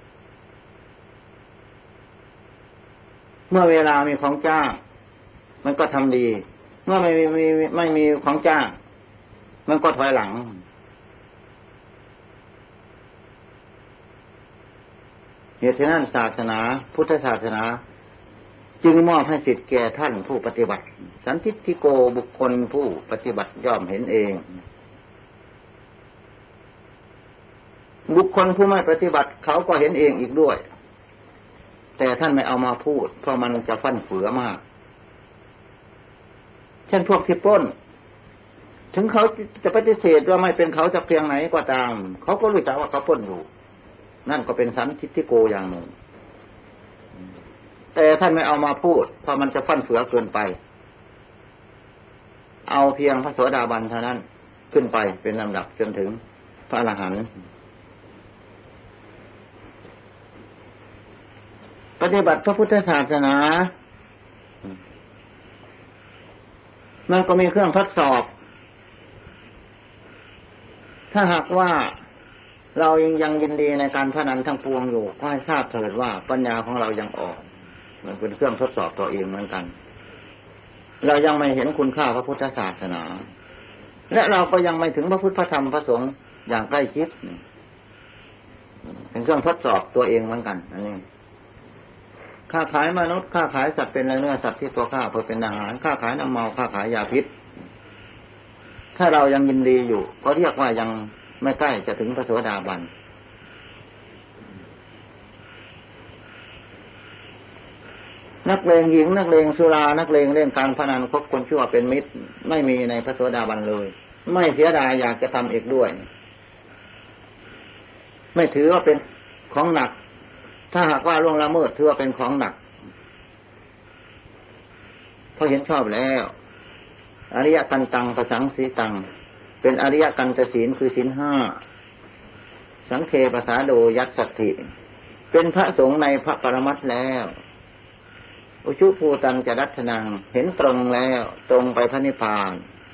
เมื่อเวลามีของจ้างมันก็ทำดีเมื่อไม่มีของจ้างมันก็ถอยหลังเหตุฉะนั้นศาสนาพุทธศาสนาจึงมอบให้สิทธิ์แก่ท่านผู้ปฏิบัติสันทิฏฐิโกบุคคลผู้ปฏิบัติย่อมเห็นเองบุคคลผู้ไม่ปฏิบัติเขาก็เห็นเองอีกด้วยแต่ท่านไม่เอามาพูดเพราะมันจะฟั่นเฟือมากเช่นพวกที่ปล้นถึงเขาจะปฏิเสธว่าไม่เป็นเขาจะเพียงไหนก็ตามเขาก็รู้จักว่าเขาปล้นอยู่นั่นก็เป็นสันทิฏฐิโกอย่างหนึ่งแต่ท่านไม่เอามาพูดเพราะมันจะฟั่นเฟือเกินไปเอาเพียงพระโสดาบันเท่านั้นขึ้นไปเป็นลำดับจนถึงพระอรหันต์ปฏิบัติพระพุทธศาสนามันก็มีเครื่องทดสอบถ้าหากว่าเรายังยินดีในการพนันทั้งปวงอยู่ก็ให้ทราบเถิดว่าปัญญาของเรายังอ่อนมันเป็นเครื่องทดสอบตัวเองเหมือนกันเรายังไม่เห็นคุณค่าพระพุทธศาสนาและเราก็ยังไม่ถึงพระพุทธพระธรรมพระสงฆ์อย่างใกล้ชิดเป็นเครื่องทดสอบตัวเองเหมือนกันอันนี้ค้าขายมนุษย์ค้าขายสัตว์เป็นเนื้อสัตว์ที่ตัวข้าเพื่อเป็นอาหารค้าขายน้ำเมาค้าขายยาพิษถ้าเรายังยินดีอยู่ก็เรียกว่ายังไม่ใกล้จะถึงพระโสดาบันนักเลงหญิงนักเลงสุรานักเลงเล่นการพนันคบคนชั่วเป็นมิตรไม่มีในพระโสดาบันเลยไม่เสียดายอยากจะทำอีกด้วยไม่ถือว่าเป็นของหนักถ้าหากว่าล่วงละเมิดถือว่าเป็นของหนักเพราะเห็นชอบแล้วอริยกันตังประสังสีตังเป็นอริยกันตศีลคือศีลห้าสังเคปสาโดยัตสัตถิเป็นพระสงฆ์ในพระปรมัตถ์แล้วอุชุภูตังจะดัชนังเห็นตรงแล้วตรงไปพระนิพพาน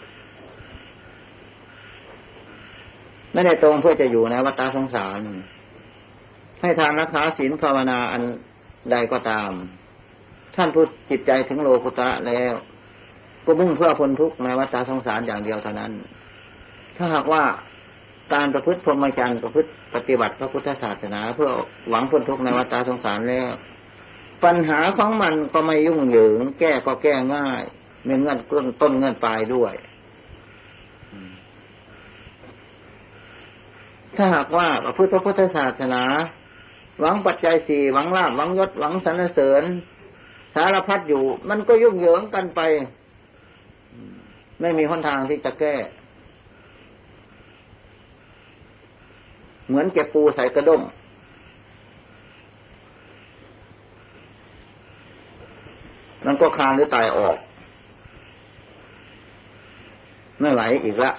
ไม่ได้ตรงเพื่อจะอยู่ในวัฏสงสารให้ทานรักษาศีลภาวนาอันใดก็ตามท่านผู้จิตใจถึงโลกุตระแล้วก็มุ่งเพื่อพ้นทุกข์ในวัฏสงสารอย่างเดียวเท่านั้นถ้าหากว่าการประพฤติพรหมจรรย์ประพฤติปฏิบัติพระพุทธศาสนาเพื่อหวังพ้นทุกข์ในวัฏสงสารแล้วปัญหาของมันก็ไม่ยุ่งเหยิงแก้ก็แก้ง่ายมีเงื่อนต้นเงื่อนปลายด้วยถ้าหากว่าพระพุทธศาสนาหวังปัจจัยสี่หวังลาภหวังยศหวังสรรเสริญสารพัดอยู่มันก็ยุ่งเหยิงกันไปไม่มีหนทางที่จะแก้เหมือนเก็บปูใส่กระด้งมันก็คลานหรือตายออกไม่ไหวอีกละ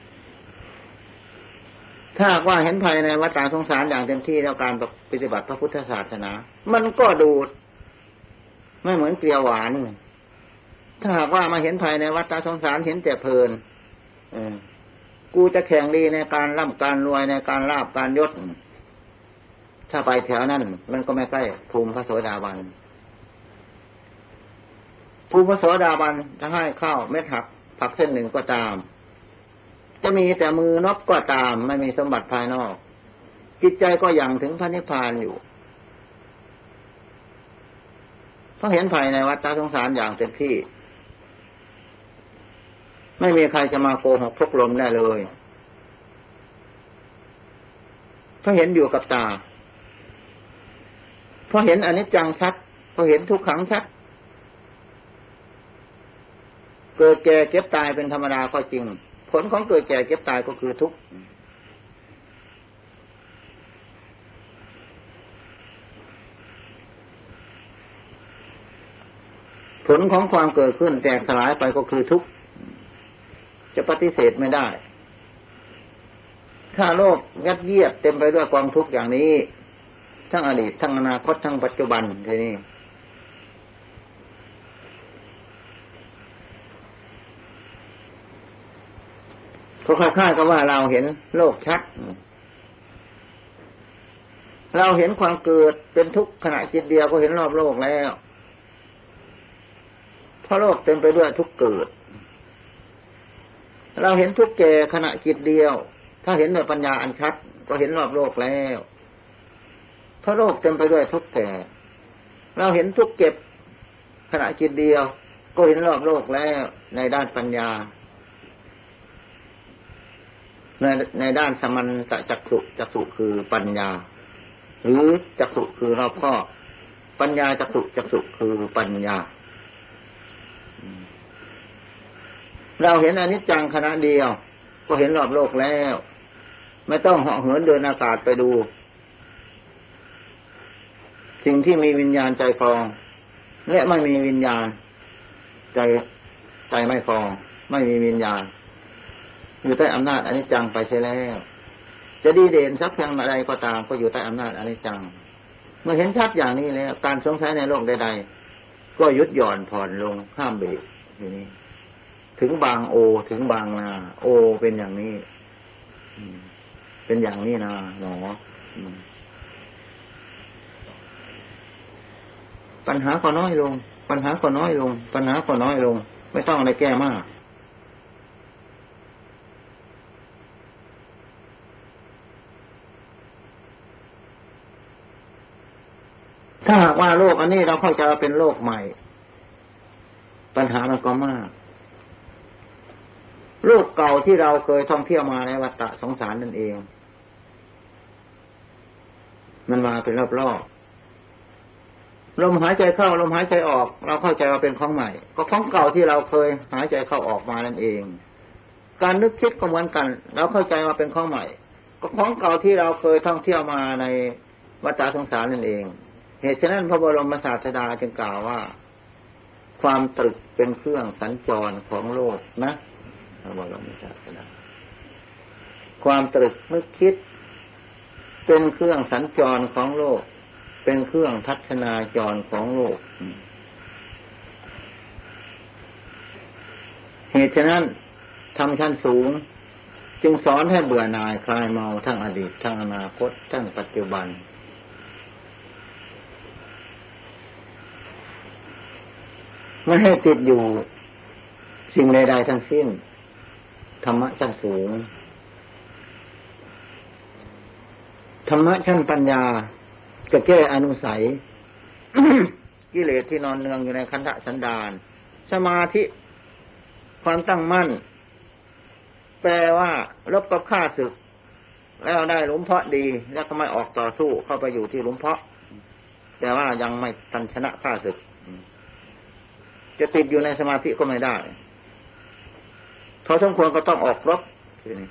ถ้าว่าเห็นภัยในวัฏสงสารอย่างเต็มที่แล้วการปฏิบัติพระพุทธศาสนามันก็ดูดไม่เหมือนเกลียวหวานถ้าหากว่ามาเห็นภายในวัฏสงสารเห็นแต่เพลินกูจะแข่งดีในการร่ำการรวยในการลาภการยศถ้าไปแถวนั้นมันก็ไม่ใกล้ภูมิพระโสดาบันภูมิพระโสดาบันถ้าให้ข้าวเม็ดหักผักเส้นหนึ่งก็ตามจะมีแต่มือนบก็ตามไม่มีสมบัติภายนอกจิตใจก็ยังถึงพระนิพพานอยู่เพราะเห็นภายในวัฏสงสารอย่างเต็มที่ไม่มีใครจะมาโกหกพกลมได้เลยเพราะเห็นอยู่กับตาเพราะเห็นอนิจจังชัดเพราะเห็นทุกขังชัดเกิดแก่เก็บตายเป็นธรรมดาก็จริงผลของเกิดแก่เก็บตายก็คือทุกข์ผลของความเกิดขึ้นแตกสลายไปก็คือทุกข์จะปฏิเสธไม่ได้ถ้าโลกยัดเยียดเต็มไปด้วยความทุกข์อย่างนี้ทั้งอดีตทั้งอนาคตทั้งปัจจุบันทีนี้ก็คล้ายๆกับว่าเราเห็นโลกชัดเราเห็นความเกิดเป็นทุกข์ขณะจิตเดียวก็เห็นรอบโลกแล้วเพราะโลกเต็มไปด้วยทุกข์เกิดเราเห็นทุกข์แก่ขณะจิตเดียวถ้าเห็นด้วยปัญญาอันชัดก็เห็นรอบโลกแล้วเพราะโลกเต็มไปด้วยทุกข์แก่เราเห็นทุกข์เก็บขณะจิตเดียวก็เห็นรอบโลกแล้วในด้านปัญญาในด้านสมัญตจักษุคือปัญญาหรือจักษุคือรอบคอบปัญญาจักษุคือปัญญาเราเห็นอนิจจังขณะเดียวก็เห็นรอบโลกแล้วไม่ต้องเหาะเหินเดินอากาศไปดูสิ่งที่มีวิญญาณใจครองและไม่มีวิญญาณใจไม่ครองไม่มีวิญญาณอยู่ใต้อำนาจอนิจจังไปเสียแล้วจะดีเด่นสักเพียงใดก็ตามก็อยู่ใต้อำนาจอนิจจังเมื่อเห็นชัดอย่างนี้แล้วการสงสัยในโลกใดๆก็ยุดหย่อนผ่อนลงห้ามเบรกทีนี้ถึงบางโอถึงบางนาโอเป็นอย่างนี้เป็นอย่างนี้นะหนอปัญหาก็น้อยลงปัญหาก็น้อยลงปัญหาก็น้อยลงไม่ต้องอะไรแก้มากถ้าหากว่าโลกอันนี้เราเข้าใจว่าเป็นโลกใหม่ปัญหามันก็มากโลกเก่าที่เราเคยท่องเที่ยวมาในวัฏสงสารนั่นเองมันมาเป็นรอบๆลมหายใจเข้าลมหายใจออกเราเข้าใจว่าเป็นของใหม่ก็ของเก่าที่เราเคยหายใจเข้าออกมานั่นเองการนึกคิดก็เหมือนกันเราเข้าใจว่าเป็นของใหม่ก็ของเก่าที่เราเคยท่องเที่ยวมาในวัฏสงสารนั่นเองเหตุฉะนั้นพระบรมศาสดาจึงกล่าวว่าความตรึกเป็นเครื่องสัญจรของโลกนะพระบรมศาสดาความตรึกนึกคิดเป็นเครื่องสัญจรของโลกเป็นเครื่องทัศนาจรของโลกเหตุฉะนั้นธรรมชั้นสูงจึงสอนให้เบื่อหน่ายคลายเมาทั้งอดีตทั้งอนาคตทั้งปัจจุบันไม่ให้ติดอยู่สิ่งใดๆทั้งสิ้นธรรมะชั้นสูงธรรมะชั้นปัญญาจะแก้อนุสัย กิเลสที่นอนเนืองอยู่ในขันธสันดานสมาธิความตั้งมั่นแปลว่าลบกับข้าศึกแล้วได้หลุมเพาะดีแล้วก็ไม่ออกต่อสู้เข้าไปอยู่ที่หลุมเพาะแต่ว่ายังไม่ทันชนะข้าศึกจะติดอยู่ในสมาธิก็ไม่ได้พอสมควรก็ต้องออกรบทีนี้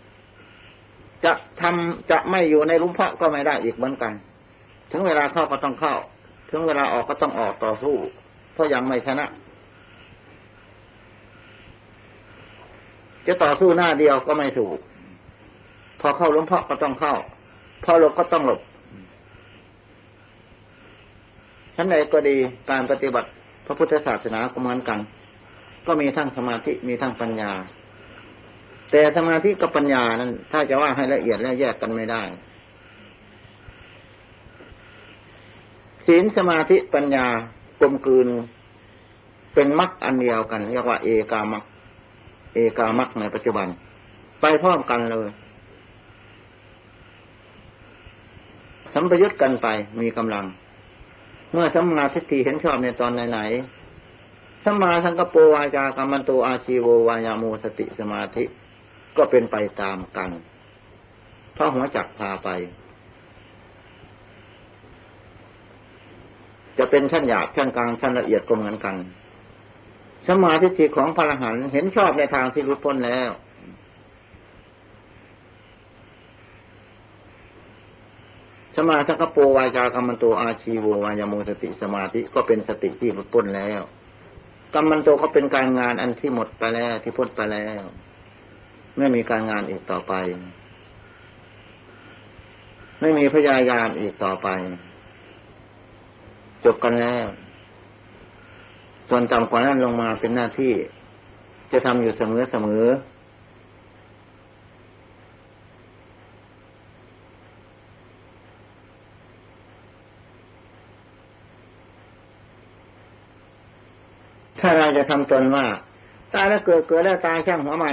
จะไม่อยู่ในหลุมเพาะก็ไม่ได้อีกเหมือนกันถึงเวลาเข้าก็ต้องเข้าถึงเวลาออกก็ต้องออกต่อสู้เพราะยังไม่ชนะจะต่อสู้หน้าเดียวก็ไม่ถูกพอเข้าหลุมเพาะก็ต้องเข้าพอหลบก็ต้องหลบชั้นใดก็ดีการปฏิบัติพระพุทธศาสนาก็เหมือนกันก็มีทั้งสมาธิมีทั้งปัญญาแต่สมาธิกับปัญญานั้นถ้าจะว่าให้ละเอียดแล้วแยกกันไม่ได้ศีลสมาธิปัญญากลมกลืนเป็นมรรคอันเดียวกันเรียกว่าเอกามรรคเอกามรรคในปัจจุบันไปพร้อมกันเลยสัมปยุตกันไปมีกำลังเมื่อสัมมาทิฏฐิเห็นชอบในตอนไหนๆสัมมาสังกัปโปวาจากัมมันโตอาชีโววายาโมสติสมาธิก็เป็นไปตามกันเพราะหัวจักพาไปจะเป็นชั้นหยาบชั้นกลางชั้นละเอียดก็เหมือนกันสัมมาทิฏฐิของพระอรหันต์เห็นชอบในทางที่หลุดพ้นแล้วสัมมาสังกัปโปวาจากัมมันโตอาชีโววายาโมสติสมาธิก็เป็นสติที่หลุดพ้นแล้วกัมมันโตก็เป็นการงานอันที่หมดไปแล้วที่พ้นไปแล้วไม่มีการงานอีกต่อไปไม่มีพยายามอีกต่อไปจบกันแล้วส่วนต่ำกว่านั้นลงมาเป็นหน้าที่จะทำอยู่เสมอถ้าเราจะทำตนว่าตายแล้วเกิดแล้วตายช่างหัวมัน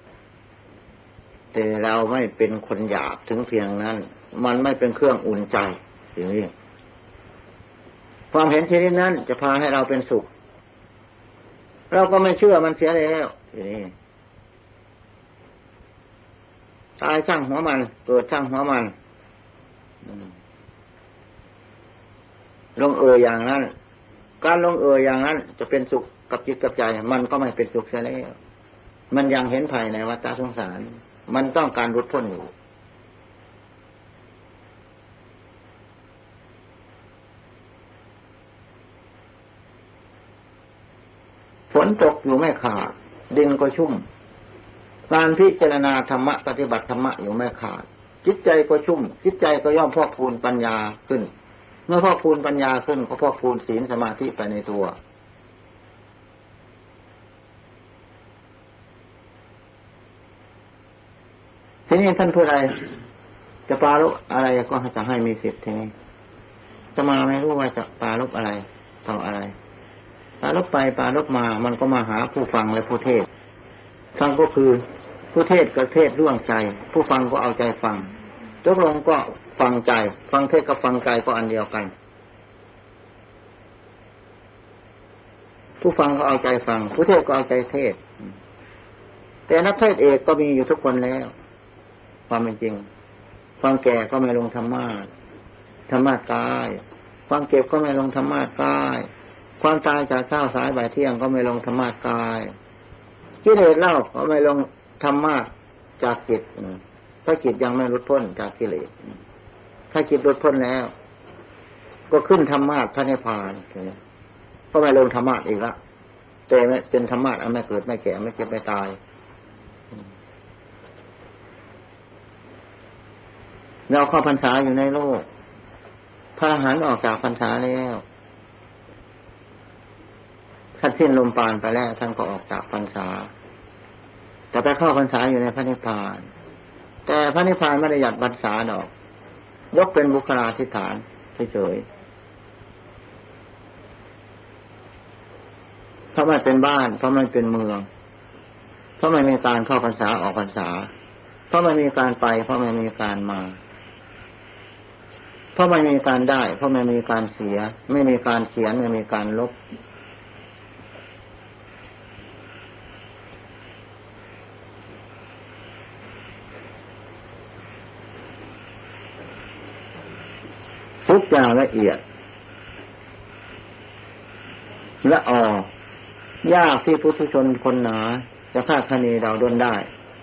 แต่เราไม่เป็นคนหยาบถึงเพียงนั้นมันไม่เป็นเครื่องอุ่นใจอย่างนี้ความเห็นชนิดนั้นจะพาให้เราเป็นสุขเราก็ไม่เชื่อมันเสียแล้วอย่างนี้ตายช่างหัวมันเกิดช่างหัวมันลงอย่างนั้นการลงอย่างนั้นจะเป็นสุขกับจิตกับใจมันก็ไม่เป็นสุขเสียแล้วมันยังเห็นภัยในวัฏสงสารมันต้องการหลุดพ้นอยู่ฝนตกอยู่ไม่ขาดดินก็ชุ่มการพิจารณาธรรมะปฏิบัติธรรมะอยู่ไม่ขาดจิตใจก็ชุ่มจิตใจก็ย่อมพอกพูนปัญญาขึ้นเมื่อพอกพูนปัญญาขึ้นก็พอกพูนศีลสมาธิไปในตัวทีนี้ท่านผู้ใดจะปรารภอะไรก็จะให้มีสิทธิ์ทีนี้จะมาไม่รู้ว่าจะปรารภอะไรต่ออะไรปรารภไปปรารภมามันก็มาหาผู้ฟังและผู้เทศฟังก็คือผู้เทศก็เทศร่วงใจผู้ฟังก็เอาใจฟังตกลงก็ฟังใจฟังเทศกับฟังใจก็อันเดียวกันผู้ฟังก็เอาใจฟังผู้เทศก็เอาใจเทศแต่นักเทศเอกก็มีอยู่ทุกคนแล้วความเป็นจริงความแก่ก็ไม่ลงธรรมะธรรมะกายความเก็บก็ไม่ลงธรรมะกายความตายจากเช้าสายบ่ายเที่ยงก็ไม่ลงธรรมะกายกิเลสเล่าก็ไม่ลงธรรมะจากจิตถ้าจิตยังไม่หลุดพ้นจากกิเลสถ้าจิตหลุดพ้นแล้วก็ขึ้นธรรมะพระนิพพานก็ไม่ลงธรรมะอีกละแต่เป็นธรรมะอันไม่เกิดไม่แก่ไม่เจ็บไม่ตายเราเข้าพรรษาอยู่ในโลกพระอรหันต์ออกจากพรรษาแล้วท่านสิ้นลมปราณไปแล้วท่านก็ออกจากพรรษาแต่ไปเข้าพรรษาอยู่ในพระนิพพานแต่พระนิพพานไม่ได้หยัดพรรษาดอกยกเป็นบุคลาธิฐานเฉยๆเพราะไม่เป็นบ้านเพราะไม่เป็นเมืองเพราะไม่มีการเข้าพรรษาออกพรรษาเพราะไม่มีการไปเพราะไม่มีการมาเพราะไม่มีการได้เพราะไม่มีการเสียไม่มีการเขียนไม่มีการลบทุกอย่างละเอียดละออยากที่พุทธชนคนหนาจะคาดคะเนเดาด้นได้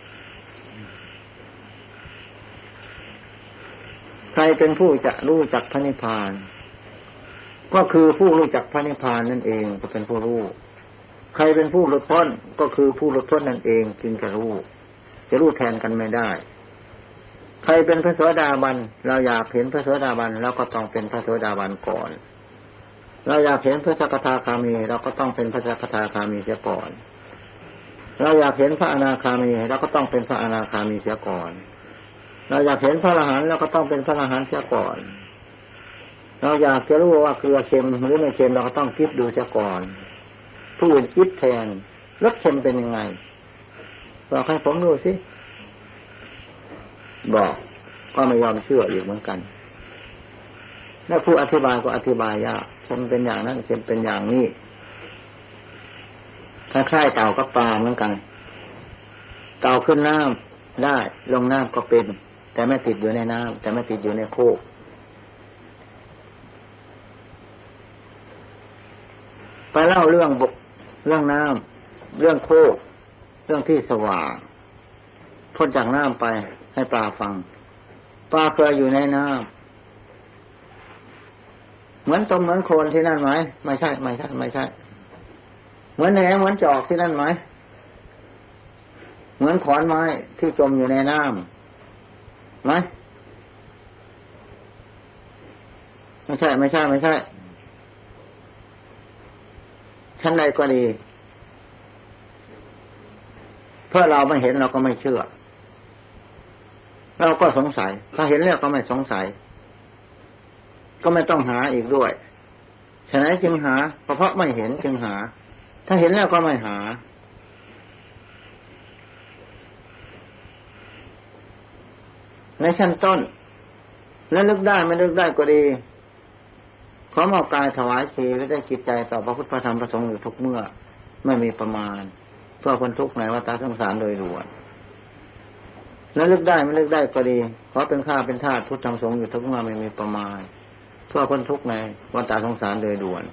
ใครเป็นผู้จะรู้จักพระนิพพานก็คือผู้รู้จักพระนิพพานนั่นเองก็เป็นผู้รู้ใครเป็นผู้หลุดพ้นก็คือผู้หลุดพ้นนั่นเองจึงจะรู้แทนกันไม่ได้ใครเป็นพระโสดาบันเราอยากเห็นพระโสดาบันเราก็ต้องเป็นพระโสดาบันก่อนเราอยากเห็นพระสกทาคามีเราก็ต้องเป็นพระสกทาคามีเสียก่อนเราอยากเห็นพระอนาคามีเราก็ต้องเป็นพระอนาคามีเสียก่อนเราอยากเห็นพระอรหันต์เราก็ต้องเป็นพระอรหันต์เสียก่อนเราอยากจะรู้ว่าเกลือเค็มหรือไม่เค็มเราก็ต้องคิดดูเสียก่อนผู้อื่นคิดแทนรสเค็มเป็นยังไงบอกให้ผมดูสิบอกก็ไม่ยอมเชื่ออีกเหมือนกันแล้วผู้อธิบายก็อธิบายยากเค็มเป็นอย่างนั้นเค็มเป็นอย่างนี้คล้ายๆเต่ากับปลาเหมือนกันเต่าขึ้นน้ำได้ลงน้ำก็เป็นแต่ไม่ติดอยู่ในน้ำแต่ไม่ติดอยู่ในโคกไปเล่าเรื่องบกเรื่องน้ำเรื่องโคกเรื่องที่สว่างพ้นจากน้ำไปให้ปลาฟังปลาเคยอยู่ในน้ำเหมือนตมเหมือนโคลนที่นั่นไหมไม่ใช่เหมือนแหนเหมือนจอกที่นั่นไหมเหมือนขอนไม้ที่จมอยู่ในน้ำไหมไม่ใช่ชั้นใดก็ดีเพราะเราไม่เห็นเราก็ไม่เชื่อเราก็สงสัยถ้าเห็นแล้วก็ไม่สงสัยก็ไม่ต้องหาอีกด้วยฉะนั้นจึงหาเพราะไม่เห็นจึงหาถ้าเห็นแล้วก็ไม่หาในชั้นต้นและนึกได้ไม่นึกได้ก็ดีขอมอบกายถวายชีวิตได้จิตใจต่อพระพุทธพระธรรมพระสงฆ์อยู่ทุกเมื่อไม่มีประมาณเพื่อคนทุกข์ในวัฏสงสารโดยรวมและนึกได้ไม่นึกได้ก็ดีขอเป็นข้าเป็นทาสพุทธธรรมสงฆ์อยู่ทุกเมื่อไม่มีประมาณเพื่อคนทุกข์ในวัฏสงสารโดยด่วน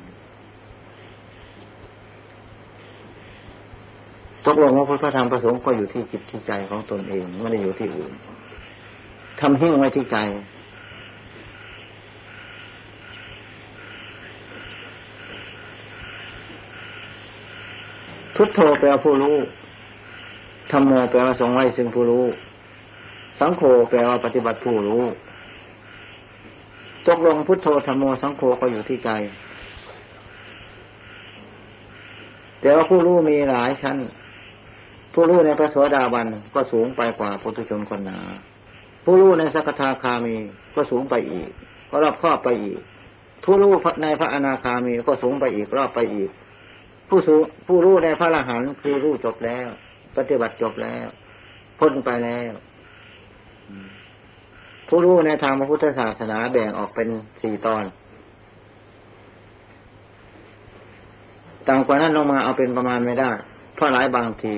ตกลงว่าพุทธธรรมพระสงฆ์ก็อยู่ที่จิตที่ใจของตนเองไม่ได้อยู่ที่อื่นทำหิ้งไว้ที่ใจพุทโธแปลว่าผู้รู้ธัมโมแปลว่าทรงไว้ซึ่งผู้รู้สังโฆแปลว่าปฏิบัติผู้รู้ตกลงพุทโธธัมโมสังโฆก็อยู่ที่ใจแต่ว่าผู้รู้มีหลายชั้นผู้รู้ในพระโสดาบันก็สูงไปกว่าปุถุชนคนหนาผู้รู้ในสกทาคามีก็สูงไปอีกก็รอบครอบไปอีกผู้รู้ในพระอนาคามีก็สูงไปอีกรอบไปอีกผู้รู้ในพระอรหันต์คือรู้จบแล้วปฏิบัติจบแล้วพ้นไปแล้วผู้รู้ในทางพระพุทธศาสนาแบ่งออกเป็น4 ตอนต่างกว่านั้นลงมาเอาเป็นประมาณไม่ได้เพราะหลายบางที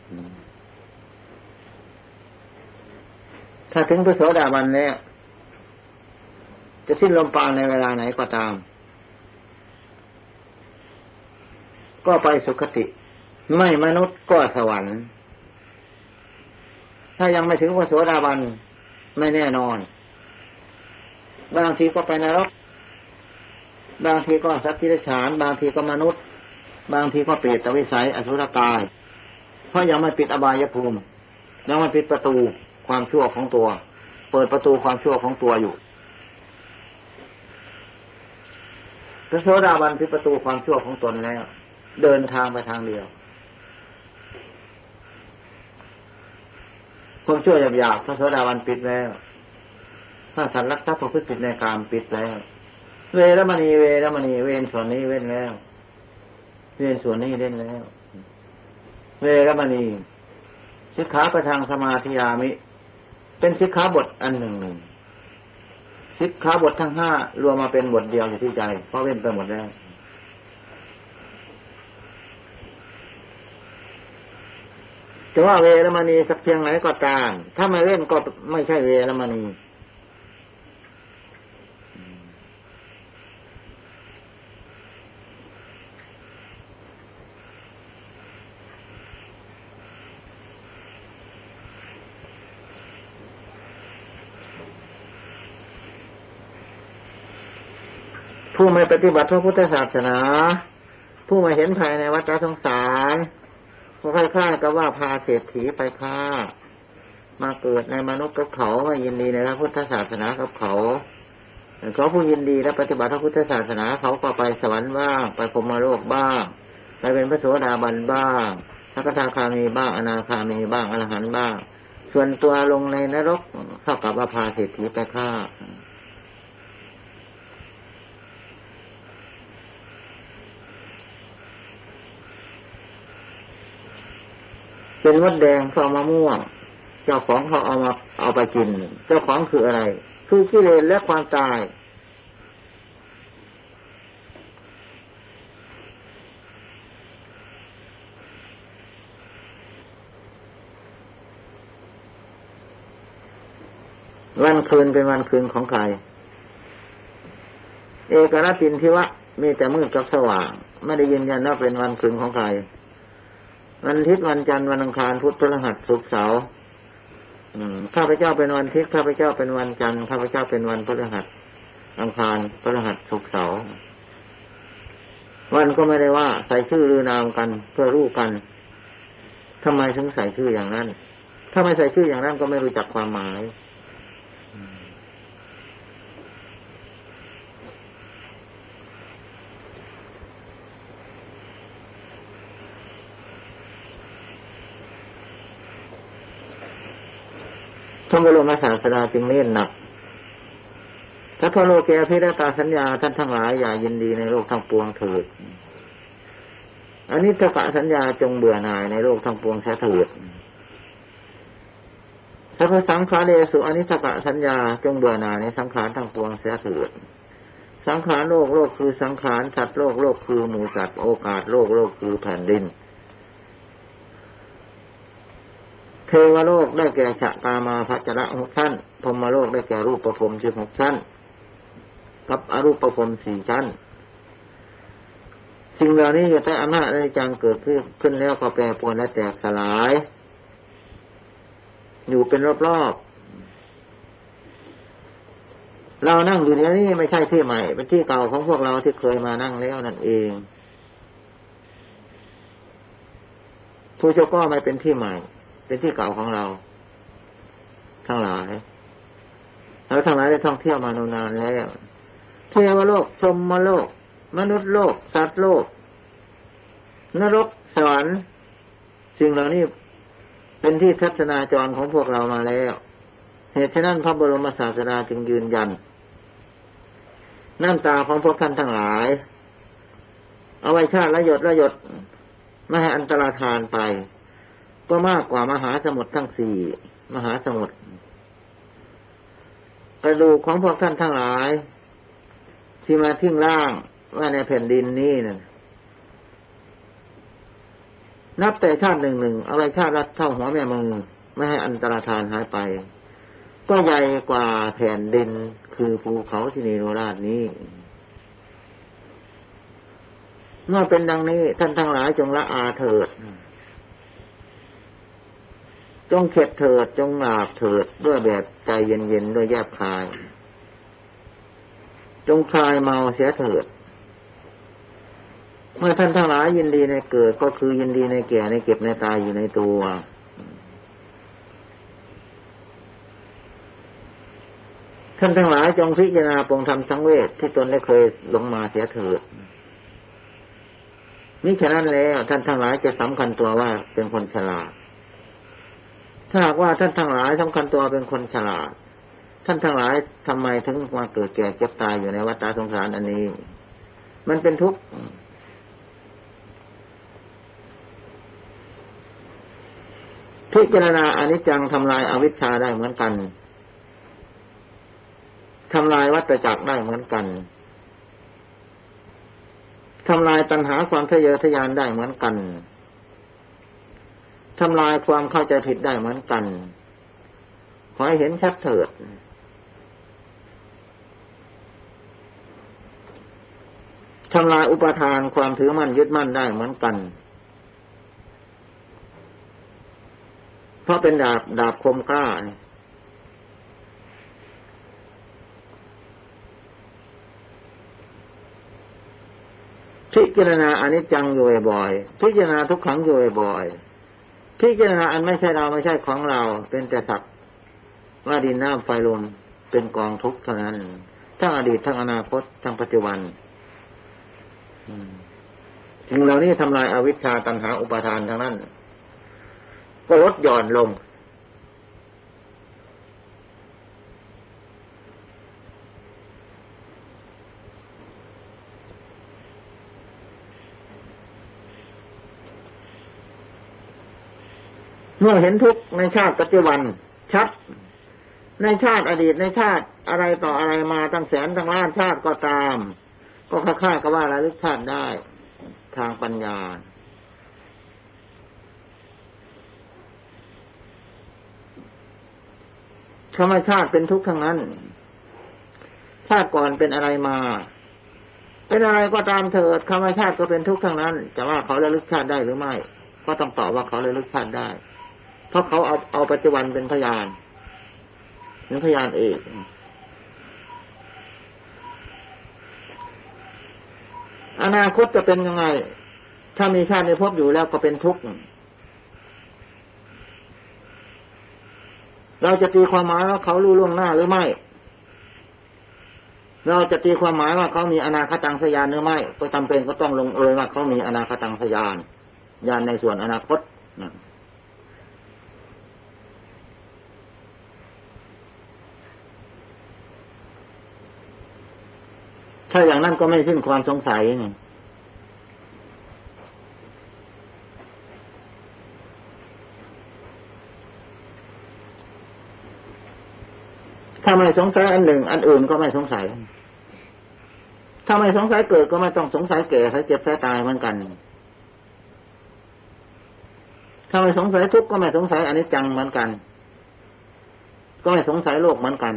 ถ้าถึงพระโสดาบันแล้วจะสิ้นลมปราณในเวลาไหนก็ตามก็ไปสุคติไม่มนุษย์ก็สวรรค์ถ้ายังไม่ถึงพระโสดาบันไม่แน่นอนบางทีก็ไปนรกบางทีก็สัตว์ที่ได้ฉานบางทีก็มนุษย์บางทีก็เปรตวิสัยอสุรกายเพราะยังไม่ปิดอบายภูมิยังไม่ปิดประตูความชั่วของตัวเปิดประตูความชั่วของตัวอยู่พระโสดาบันปิดประตูความชั่วของตนแล้วเดินทางไปทางเดียวความชั่วหยาบๆพระโสดาบันปิดแล้วถ้าสัตว์รักทรัพย์ประพฤติผิดในกามปิดแล้วเวรมณีเว้นส่วนนี้เว้นแล้วเว้นส่วนนี้เล่นแล้วเวรมณีสิกขาประทางสมาธิยามิเป็นสิกขาบทอันหนึ่งสิกขาบททั้ง5รวมมาเป็นบทเดียวอยู่ที่ใจเพราะเว้นไปหมดแล้วจะว่าเวรมณีสักเพียงไหนก็ตามถ้าไม่เว้นก็ไม่ใช่เวรมณีผู้ไม่ปฏิบัติพระพุทธศาสนาผู้ไม่เห็นภายในวัฏสงสารก็คล้ายๆกับว่าพาเศรษฐีไปฆ่ามาเกิดในมนุษย์กับเขาไม่ยินดีในพระพุทธศาสนากับเขาผู้ยินดีและปฏิบัติพระพุทธศาสนาเขาก็ไปสวรรค์บ้างไปพรหมโลกบ้างไปเป็นพระโสดาบันบ้างพระกทาคามีบ้างอนาคามีบ้างอรหันต์บ้างส่วนตัวลงในนรกเท่ากับว่าพาเศรษฐีไปฆ่าเป็นมดแดงเขาเอามะม่วงเจ้าของเขาเอาไปกินเจ้าของคืออะไรคือกิเลสและความตายวันคืนเป็นวันคืนของใครเอกนัตตินทิวะมีแต่มืดกับสว่างไม่ได้ยืนยันว่าเป็นวันคืนของใครวันอาทิตย์วันจันทร์วันอังคารพุธพฤหัสศุกร์เสาร์ข้าพเจ้าเป็นวันอาทิตย์ข้าพเจ้าเป็นวันจันทร์ข้าพเจ้าเป็นวันพฤหัสอังคารพฤหัสศุกร์เสาร์วันก็ไม่ได้ว่าใส่ชื่อหรือนามกันเพื่อรู้กันทำไมถึงใส่ชื่ออย่างนั้นถ้าไม่ใส่ชื่ออย่างนั้นก็ไม่รู้จักความหมายพระบรมศาสดาจึงเน้นหนักถ้าพระโลกียภิรตาสัญญาท่านทั้งหลายอย่ายินดีในโลกทั้งปวงเถิดอนิจจกสัญญาจงเบื่อหน่ายในโลกทั้งปวงเสียเถิดถ้าพระสังขารเดสุอนิจจกสัญญาจงเบื่อหน่ายในสังขารทั้งปวงเสียเถิดสังขารโลกโลกคือสังขารสัตว์โลกโลกคือหมู่สัตว์โอกาสโลกโลกคือแผ่นดินเทวโลกได้แก่ชะกามาภัจระ6ชั้นพรหมโลกได้แก่รูปประพรหม16ชั้นกับอรูปประพรหม4ชั้นสิ่งเหล่านี้อยู่ใต้อำนาจอนิจจังเกิดขึ้นแล้วก็แปรปรวนและแตกสลายอยู่เป็นรอบๆเรานั่งอยู่นี้ไม่ใช่ที่ใหม่เป็นที่เก่าของพวกเราที่เคยมานั่งแล้วนั่นเองผู้เจ้าก็ไม่เป็นที่ใหม่เป็นที่เก่าของเราทั้งหลายแล้วทั้งหลายได้ท่องเที่ยวมานานแล้วเทวโลกพรหมโลกมนุษย์โลกสัตว์โลกนรกสวรรค์สิ่งเหล่านี้เป็นที่ทัศนาจรของพวกเรามาแล้วเหตุฉะนั้นพระบรมศาสดาจึงยืนยันน้ำตาของพวกท่านทั้งหลายเอาไว้ชาติละหยดละหยดไม่ให้อันตรธานไปก็มากกว่ามหาสมุทรทั้ง4มหาสมุทรกระดูกของพวกท่านทั้งหลายที่มาทิ้งร่างว่าในแผ่นดินนี้นั่นนับแต่ชาติหนึ่งเอาไว้ชาติละเท่าหัวแม่มือไม่ให้อันตรธานหายไปก็ใหญ่กว่าแผ่นดินคือภูเขาที่เนโรราชนี้เมื่อเป็นดังนี้ท่านทั้งหลายจงละอาเถิดจงเข็ดเถิดจงหลาบเถิดด้วยแบบใจเย็นๆด้วยแยบคายจงคลายเมาเสียเถิดเมื่อท่านทั้งหลายยินดีในเกิดก็คือยินดีในแก่ในเก็บในตายอยู่ในตัวท่านทั้งหลายจงพิจารณาปรงธรรมสังเวชที่ตนได้เคยลงมาเสียเถิดมิฉะนั้นแล้วท่านทั้งหลายจะสำคัญตัวว่าเป็นคนฉลาดถ้าหากว่าท่านทั้งหลายสำคัญตัวเป็นคนฉลาดท่านทั้งหลายทำไมถึงมาเกิดแก่เจ็บตายอยู่ในวัฏสงสารอันนี้มันเป็นทุกข์พิจารณาอนิจจังทำลายอวิชชาได้เหมือนกันทำลายวัฏจักรได้เหมือนกันทำลายตัณหาความทะเยอทะยานได้เหมือนกันทำลายความเข้าใจผิดได้เหมือนกันขอให้เห็นชัดเถิดทำลายอุปทานความถือมั่นยึดมั่นได้เหมือนกันเพราะเป็นดาบคมกล้าพิจารณาอนิจจังอยู่บ่อยๆพิจารณาทุกขังอยู่บ่อยๆพิจารณาอันไม่ใช่เราไม่ใช่ของเราเป็นแต่สักว่าดินน้ำไฟลมเป็นกองทุกข์เท่านั้นทั้งอดีตทั้งอนาคตทั้งปัจจุบันสิ่งเหล่านี้ทำลายอวิชชาตัณหาอุปาทานทั้งนั้นก็ลดหย่อนลงเมื่อเห็นทุกข์ในชาติปัจจุบันชัดในชาติอดีตในชาติอะไรต่ออะไรมาตั้งแสนตั้งล้านชาติก็ตามก็คล้ายๆกับว่าระลึกชาติได้ทางปัญญาธรรมชาติเป็นทุกข์ทั้งนั้นชาติก่อนเป็นอะไรมาเป็นอะไรก็ตามเถิดธรรมชาติก็เป็นทุกข์ทั้งนั้นจะว่าเขาระลึกชาติได้หรือไม่ก็ต้องตอบว่าเขาระลึกชาติได้เพราะเขาเอาปัจจุบันเป็นพยานเป็นพยานเอกอนาคตจะเป็นยังไงถ้ามีชาติในภพอยู่แล้วก็เป็นทุกข์เราจะตีความหมายว่าเขารู้ล่วงหน้าหรือไม่เราจะตีความหมายว่าเขามีอนาคตังสยานหรือไม่ก็จำเป็นก็ต้องลงเอยว่าเขามีอนาคตังสยานญาณในส่วนอนาคตนะถ้าอย่างนั้นก็ไม่สิ้นความสงสัยนี่ถ้าไม่สงสัยอันหนึ่งอันอื่นก็ไม่สงสัยถ้าไม่สงสัยเกิดก็ไม่ต้องสงสัยแก่เจ็บตายเหมือนกันถ้าไม่สงสัยทุกข์ก็ไม่สงสัยอนิจจังเหมือนกันก็ไม่สงสัยโลกเหมือนกัน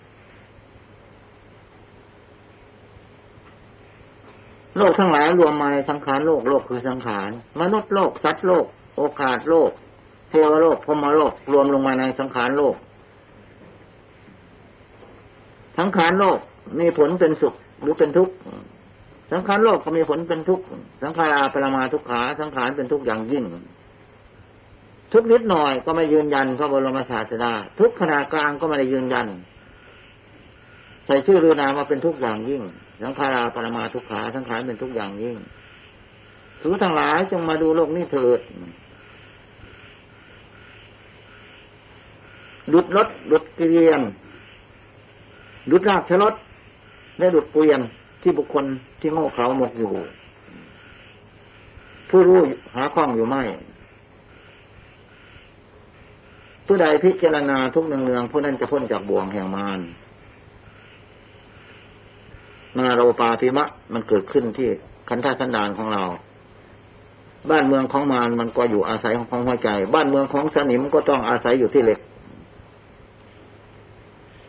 โลกทั้งหลายรวมมาในสังขารโลกโลกคือสังขารมนุษย์โลกสัตว์โลกโอกาสโลกเทวโลกพรหมโลกรวมลงมาในสังขารโลกสังขารโลกมีผลเป็นสุขหรือเป็นทุกข์สังขารโลกก็มีผลเป็นทุกข์สังขาราปรมาทุกขาสังขารเป็นทุกข์อย่างยิ่งทุกนิดหน่อยก็ไม่ยืนยันพระบรมศาสดาทุกขณะกลางก็ไม่ได้ยืนยันใส่ชื่อหรือนามว่าเป็นทุกข์อย่างยิ่งสังขาราปรมาทุกขาสังขารเป็นทุกข์อย่างยิ่งสูทั้งหลายจงมาดูโลกนี้เถิดดุจรถดุจเกวียนดุจราชรถและดุจเกวียนที่บุคคลที่โง่เขลาหมกอยู่ผู้รู้หาข้องอยู่ไม่ผู้ใดพิจารณาทุกเนืองๆผู้นั้นจะพ้นจากบ่วงแห่งมารนาโรปาภิมะมันเกิดขึ้นที่ขันธสันดานของเราบ้านเมืองของมารมันก็อยู่อาศัยของหัวใจบ้านเมืองของสนิมก็ต้องอาศัยอยู่ที่เหล็ก